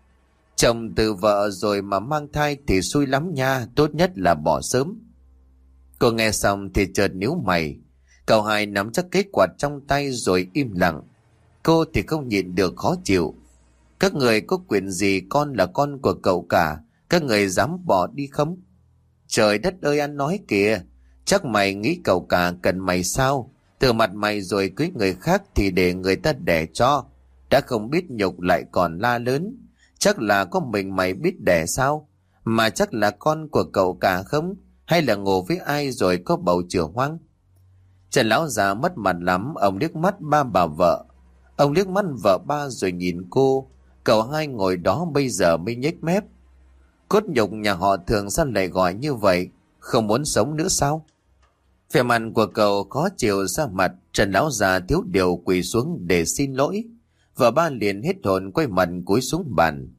Chồng từ vợ rồi mà mang thai thì xui lắm nha, tốt nhất là bỏ sớm. Cô nghe xong thì chợt nhíu mày. Cậu hai nắm chắc cái quạt trong tay rồi im lặng. Cô thì không nhịn được khó chịu. Các người có quyền gì, con là con của cậu cả, các người dám bỏ đi không? Trời đất ơi, anh nói kìa, chắc mày nghĩ cậu cả cần mày sao? Từ mặt mày rồi cưới người khác thì để người ta đẻ cho. Đã không biết nhục lại còn la lớn. Chắc là có mình mày biết đẻ sao? Mà chắc là con của cậu cả không? Hay là ngủ với ai rồi có bầu chửa hoang? Trần lão già mất mặt lắm. Ông liếc mắt ba bà vợ. Ông liếc mắt vợ ba rồi nhìn cô. Cậu hai ngồi đó bây giờ mới nhếch mép. Cốt nhục nhà họ thường sao lại gọi như vậy? Không muốn sống nữa sao? Vẻ mặt của cậu khó chịu ra mặt. Trần lão già thiếu điều quỳ xuống để xin lỗi. Vợ ba liền hết hồn quay mặt cúi xuống bàn.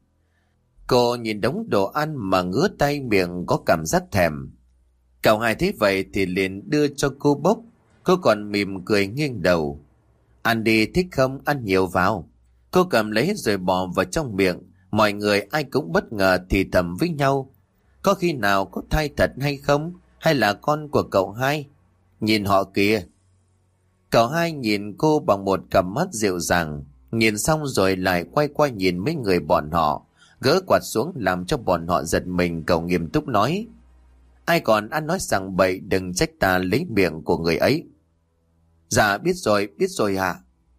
Cô nhìn đống đồ ăn mà ngứa tay miệng có cảm giác thèm. Cậu hai thấy vậy thì liền đưa cho cô bốc. Cô còn mỉm cười nghiêng đầu. Ăn đi, thích không? Ăn nhiều vào. Cô cầm lấy rồi bỏ vào trong miệng. Mọi người ai cũng bất ngờ thì thầm với nhau. Có khi nào có thai thật hay không? Hay là con của cậu hai? Nhìn họ kìa. Cậu hai nhìn cô bằng một cặp mắt dịu dàng. Nhìn xong rồi lại quay qua nhìn mấy người bọn họ. Gỡ quạt xuống làm cho bọn họ giật mình. Cậu nghiêm túc nói. Ai còn ăn nói sằng bậy đừng trách ta lấy miệng của người ấy. Dạ biết rồi, biết rồi ạ.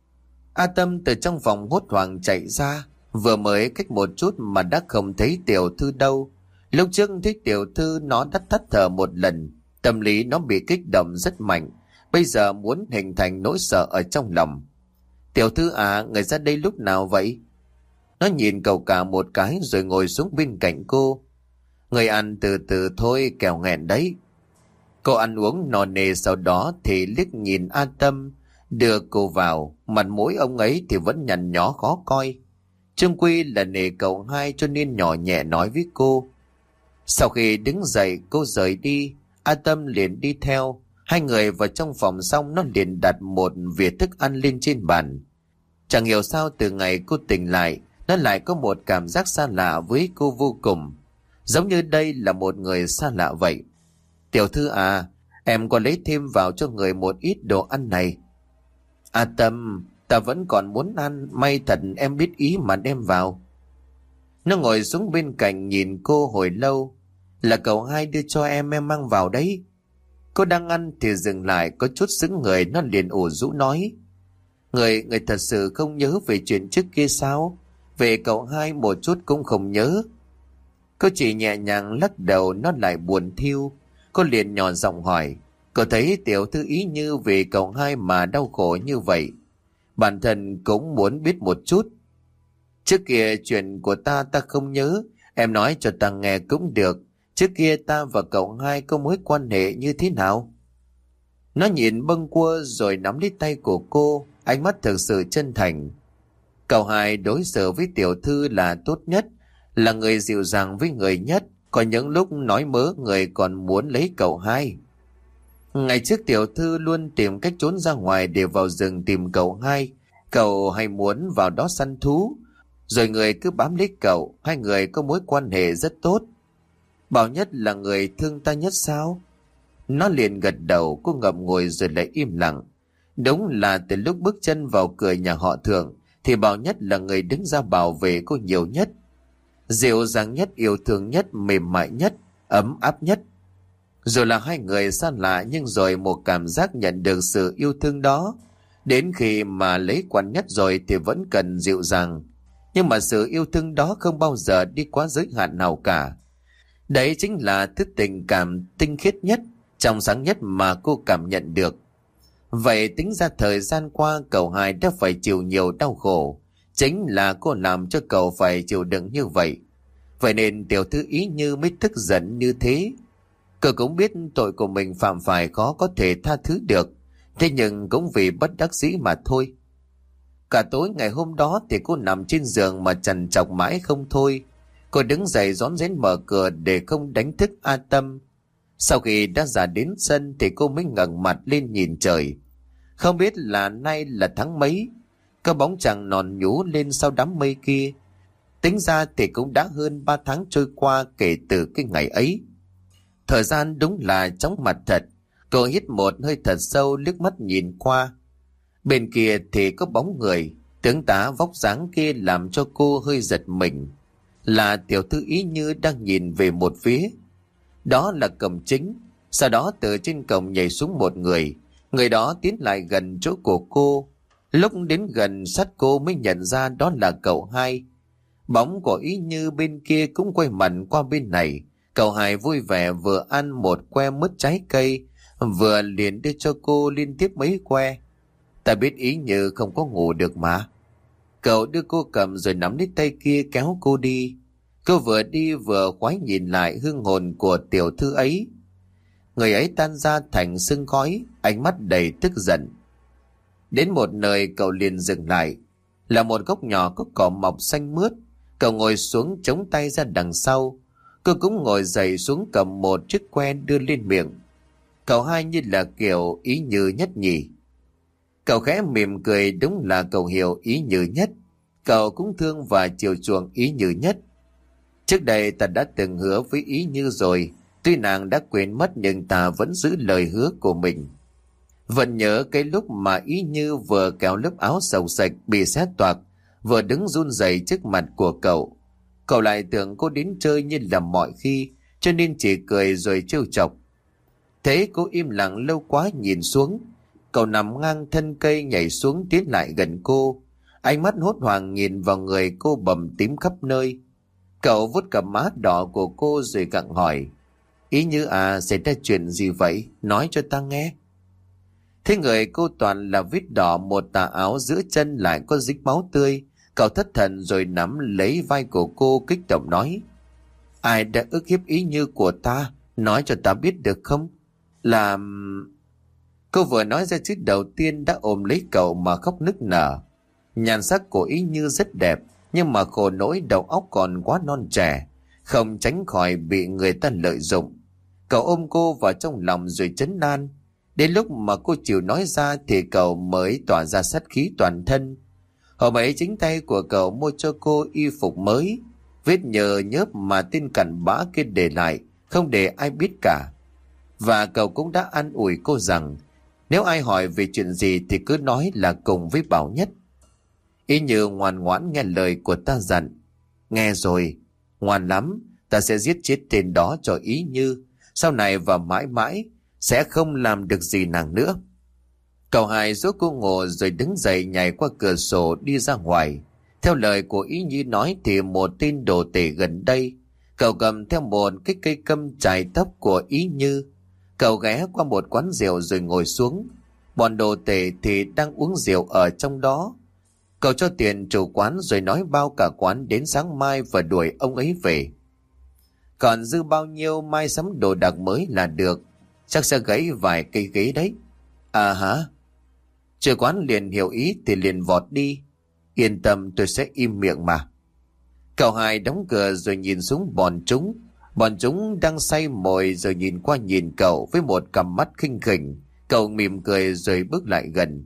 A Tâm từ trong phòng hốt hoảng chạy ra. Vừa mới cách một chút mà đã không thấy tiểu thư đâu. Lúc trước thấy tiểu thư nó đã thất thở một lần. Tâm lý nó bị kích động rất mạnh. Bây giờ muốn hình thành nỗi sợ ở trong lòng. Tiểu thư à, người ra đây lúc nào vậy? Nó nhìn cậu cả một cái rồi ngồi xuống bên cạnh cô. Người ăn từ từ thôi, kẻo nghẹn đấy. Cô ăn uống no nê, sau đó thì liếc nhìn A Tâm đưa cô vào. Mặt mũi ông ấy thì vẫn nhăn nhó khó coi. Trương Quy là nể cậu hai cho nên nhỏ nhẹ nói với cô. Sau khi đứng dậy cô rời đi, A Tâm liền đi theo. Hai người vào trong phòng xong nó liền đặt một vỉa thức ăn lên trên bàn. Chẳng hiểu sao từ ngày cô tỉnh lại, nó lại có một cảm giác xa lạ với cô vô cùng. Giống như đây là một người xa lạ vậy. Tiểu thư à, em có lấy thêm vào cho người một ít đồ ăn này. A Tâm, ta vẫn còn muốn ăn, may thật em biết ý mà đem vào. Nó ngồi xuống bên cạnh nhìn cô hồi lâu. Là cậu hai đưa cho em, em mang vào đấy. Cô đang ăn thì dừng lại, có chút sững người, nó liền ủ rũ nói. Người, người thật sự không nhớ về chuyện trước kia sao? Về cậu hai một chút cũng không nhớ. Cô chỉ nhẹ nhàng lắc đầu, nó lại buồn thiêu. Cô liền nhỏ giọng hỏi. Cậu thấy tiểu thư Ý Như vì cậu hai mà đau khổ như vậy? Bản thân cũng muốn biết một chút. Trước kia chuyện của ta ta không nhớ, em nói cho ta nghe cũng được. Trước kia ta và cậu hai có mối quan hệ như thế nào? Nó nhìn bâng quơ rồi nắm lấy tay của cô, ánh mắt thực sự chân thành. Cậu hai đối xử với tiểu thư là tốt nhất, là người dịu dàng với người nhất, có những lúc nói mớ người còn muốn lấy cậu hai. Ngày trước tiểu thư luôn tìm cách trốn ra ngoài để vào rừng tìm cậu hai. Cậu hay muốn vào đó săn thú, rồi người cứ bám lấy cậu, hai người có mối quan hệ rất tốt. Bảo Nhất là người thương ta nhất sao? Nó liền gật đầu, cô ngậm ngùi rồi lại im lặng. Đúng là từ lúc bước chân vào cửa nhà họ Thượng thì Bảo Nhất là người đứng ra bảo vệ cô nhiều nhất. Dịu dàng nhất, yêu thương nhất, mềm mại nhất, ấm áp nhất. Rồi là hai người xa lạ, nhưng rồi một cảm giác nhận được sự yêu thương đó. Đến khi mà lấy Quan Nhất rồi thì vẫn cần dịu dàng. Nhưng mà sự yêu thương đó không bao giờ đi quá giới hạn nào cả. Đấy chính là thứ tình cảm tinh khiết nhất, trong sáng nhất mà cô cảm nhận được. Vậy tính ra thời gian qua cậu hai đã phải chịu nhiều đau khổ. Chính là cô làm cho cậu phải chịu đựng như vậy. Vậy nên tiểu thư Ý Như mới tức giận như thế. Cậu cũng biết tội của mình phạm phải khó có thể tha thứ được. Thế nhưng cũng vì bất đắc dĩ mà thôi. Cả tối ngày hôm đó thì cô nằm trên giường mà trằn trọc mãi không thôi. Cô đứng dậy rón rén mở cửa để không đánh thức A Tâm. Sau khi đã ra đến sân thì cô mới ngẩng mặt lên nhìn trời. Không biết là nay là tháng mấy. Có bóng chàng nòn nhú lên sau đám mây kia. Tính ra thì cũng đã hơn ba tháng trôi qua kể từ cái ngày ấy. Thời gian đúng là chóng mặt thật. Cô hít một hơi thật sâu, liếc mắt nhìn qua. Bên kia thì có bóng người. Tướng tá vóc dáng kia làm cho cô hơi giật mình. Là tiểu thư Ý Như đang nhìn về một phía. Đó là Cẩm Chính. Sau đó từ trên cổng nhảy xuống một người. Người đó tiến lại gần chỗ của cô. Lúc đến gần sát cô mới nhận ra đó là cậu hai. Bóng của Ý Như bên kia cũng quay mặt qua bên này. Cậu hai vui vẻ vừa ăn một que mứt trái cây, vừa liền đưa cho cô liên tiếp mấy que. Ta biết Ý Như không có ngủ được mà. Cậu đưa cô cầm rồi nắm lấy tay kia kéo cô đi. Cô vừa đi vừa khoái nhìn lại hương hồn của tiểu thư ấy. Người ấy tan ra thành sương khói, ánh mắt đầy tức giận. Đến một nơi cậu liền dừng lại. Là một góc nhỏ có cỏ mọc xanh mướt. Cậu ngồi xuống chống tay ra đằng sau. Cô cũng ngồi dậy xuống cầm một chiếc que đưa lên miệng. Cậu hai như là kiểu Ý Như nhất nhỉ. Cậu khẽ mỉm cười, đúng là cậu hiểu Ý Như nhất. Cậu cũng thương và chiều chuộng Ý Như nhất. Trước đây ta đã từng hứa với Ý Như rồi. Tuy nàng đã quên mất nhưng ta vẫn giữ lời hứa của mình. Vẫn nhớ cái lúc mà Ý Như vừa kéo lớp áo sầu sạch bị xé toạc, vừa đứng run rẩy trước mặt của cậu. Cậu lại tưởng cô đến chơi như là mọi khi, cho nên chỉ cười rồi trêu chọc. Thế cô im lặng lâu quá nhìn xuống. Cậu nằm ngang thân cây nhảy xuống tiến lại gần cô. Ánh mắt hốt hoảng nhìn vào người cô bầm tím khắp nơi. Cậu vuốt cặp má đỏ của cô rồi gặng hỏi. Ý Như à, xảy ra chuyện gì vậy? Nói cho ta nghe. Thế người cô toàn là vết đỏ, một tà áo giữa chân lại có dính máu tươi. Cậu thất thần rồi nắm lấy vai của cô kích động nói. Ai đã ức hiếp Ý Như của ta? Nói cho ta biết được không? Là... Cô vừa nói ra chữ đầu tiên đã ôm lấy cậu mà khóc nức nở. Nhan sắc của Ý Như rất đẹp, nhưng mà khổ nỗi đầu óc còn quá non trẻ, không tránh khỏi bị người ta lợi dụng. Cậu ôm cô vào trong lòng rồi trấn an. Đến lúc mà cô chịu nói ra thì cậu mới tỏa ra sát khí toàn thân. Hôm ấy chính tay của cậu mua cho cô y phục mới. Vết nhờ nhớp mà tên cặn bã kia để lại, không để ai biết cả. Và cậu cũng đã an ủi cô rằng nếu ai hỏi về chuyện gì thì cứ nói là cùng với Bảo Nhất. Ý Như ngoan ngoãn nghe lời của ta dặn. Nghe rồi, ngoan lắm, Ta sẽ giết chết tên đó cho Ý Như. Sau này và mãi mãi sẽ không làm được gì nàng nữa. Cậu hai rốt cô ngộ rồi đứng dậy nhảy qua cửa sổ đi ra ngoài. Theo lời của Ý Như nói thì một tên đồ tể gần đây, cậu cầm theo một cái cây câm chải tóc của Ý Như. Cậu ghé qua một quán rượu rồi ngồi xuống. Bọn đồ tể thì đang uống rượu ở trong đó. Cậu cho tiền chủ quán rồi nói bao cả quán đến sáng mai và đuổi ông ấy về. Còn dư bao nhiêu mai sắm đồ đạc mới là được. Chắc sẽ gãy vài cây ghế đấy. À hả? Chủ quán liền hiểu ý thì liền vọt đi. Yên tâm, tôi sẽ im miệng mà. Cậu hai đóng cửa rồi nhìn xuống bọn chúng. Bọn chúng đang say mồi rồi nhìn qua nhìn cậu với một cặp mắt khinh khỉnh. Cậu mỉm cười rồi bước lại gần.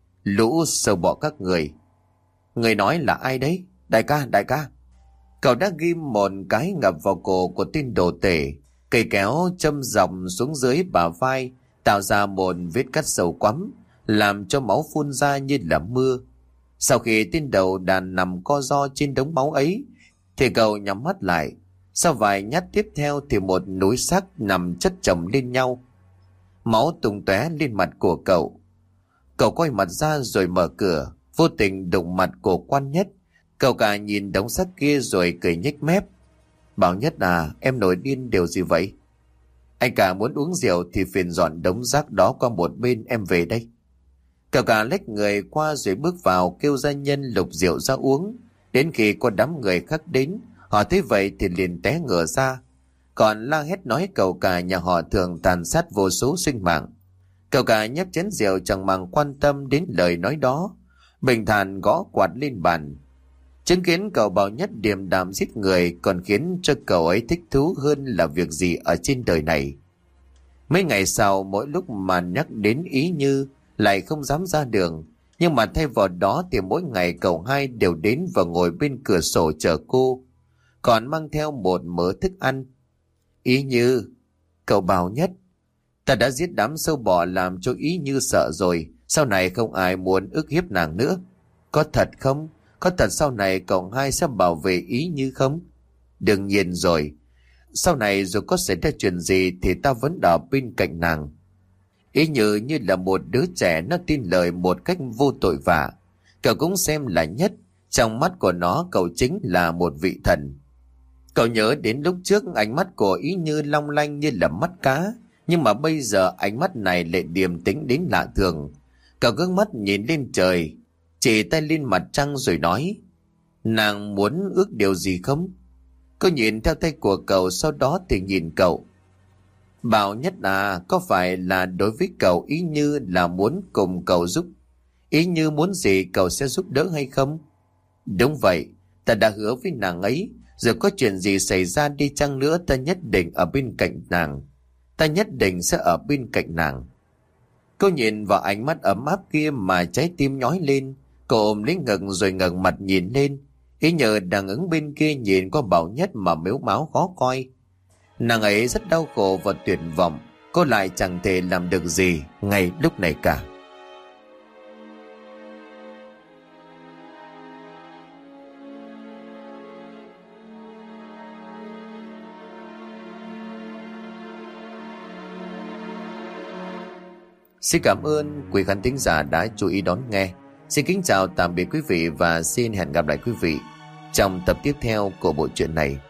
Lũ sâu bọ các người. Người nói là ai đấy? Đại ca, đại ca. Cậu đã ghim một cái ngập vào cổ của tên đồ tể. Cây kéo châm dòng xuống dưới bả vai, tạo ra một vết cắt sâu quắm, làm cho máu phun ra như là mưa. Sau khi tên đầu đàn nằm co ro trên đống máu ấy, thì cậu nhắm mắt lại. Sau vài nhát tiếp theo thì một núi xác nằm chất chồng lên nhau. Máu tung tóe lên mặt của cậu. Cậu quay mặt ra rồi mở cửa, vô tình đụng mặt của Quan Nhất. Cậu cả nhìn đống xác kia rồi cười nhếch mép. Bảo Nhất à, em nổi điên điều gì vậy? Anh cả muốn uống rượu thì phiền dọn đống rác đó qua một bên, em về đây. Cậu cả lách người qua rồi bước vào kêu gia nhân lục rượu ra uống. Đến khi có đám người khác đến, họ thấy vậy thì liền té ngửa ra. Còn la hét nói cậu cả nhà họ thường tàn sát vô số sinh mạng. Cậu cả nhấp chén rượu chẳng màng quan tâm đến lời nói đó, bình thản gõ quạt lên bàn. Chứng kiến cậu Bảo Nhất điềm đạm giết người còn khiến cho cậu ấy thích thú hơn là việc gì ở trên đời này. Mấy ngày sau, mỗi lúc mà nhắc đến Ý Như lại không dám ra đường, nhưng mà thay vào đó thì mỗi ngày cậu hai đều đến và ngồi bên cửa sổ chờ cô, còn mang theo một mớ thức ăn. Ý Như, cậu Bảo Nhất, ta đã giết đám sâu bọ làm cho Ý Như sợ rồi, sau này không ai muốn ức hiếp nàng nữa. Có thật không? Có thật sau này cậu hai sẽ bảo vệ Ý Như không? Đương nhiên rồi. Sau này dù có xảy ra chuyện gì thì ta vẫn ở bên cạnh nàng. Ý Như như là một đứa trẻ, nó tin lời một cách vô tội vạ. Cậu cũng xem là Nhất. Trong mắt của nó cậu chính là một vị thần. Cậu nhớ đến lúc trước ánh mắt của Ý Như long lanh như là mắt cá, nhưng mà bây giờ ánh mắt này lại điềm tĩnh đến lạ thường. Cậu ngước mắt nhìn lên trời, chỉ tay lên mặt trăng rồi nói, nàng muốn ước điều gì không? Cô nhìn theo tay của cậu, sau đó thì nhìn cậu. Bảo Nhất à, có phải là đối với cậu Ý Như là muốn cùng cậu giúp? Ý Như muốn gì cậu sẽ giúp đỡ hay không? Đúng vậy, ta đã hứa với nàng ấy, giờ có chuyện gì xảy ra đi chăng nữa ta nhất định ở bên cạnh nàng. Ta nhất định sẽ ở bên cạnh nàng. Cô nhìn vào ánh mắt ấm áp kia mà trái tim nhói lên. Cô ôm lấy ngực rồi ngẩng mặt nhìn lên. Ý Như đang ứng bên kia nhìn qua Bảo Nhất mà mếu máo khó coi. Nàng ấy rất đau khổ và tuyệt vọng. Cô lại chẳng thể làm được gì ngay lúc này cả. Xin cảm ơn quý khán thính giả đã chú ý đón nghe. Xin kính chào tạm biệt quý vị và xin hẹn gặp lại quý vị trong tập tiếp theo của bộ truyện này.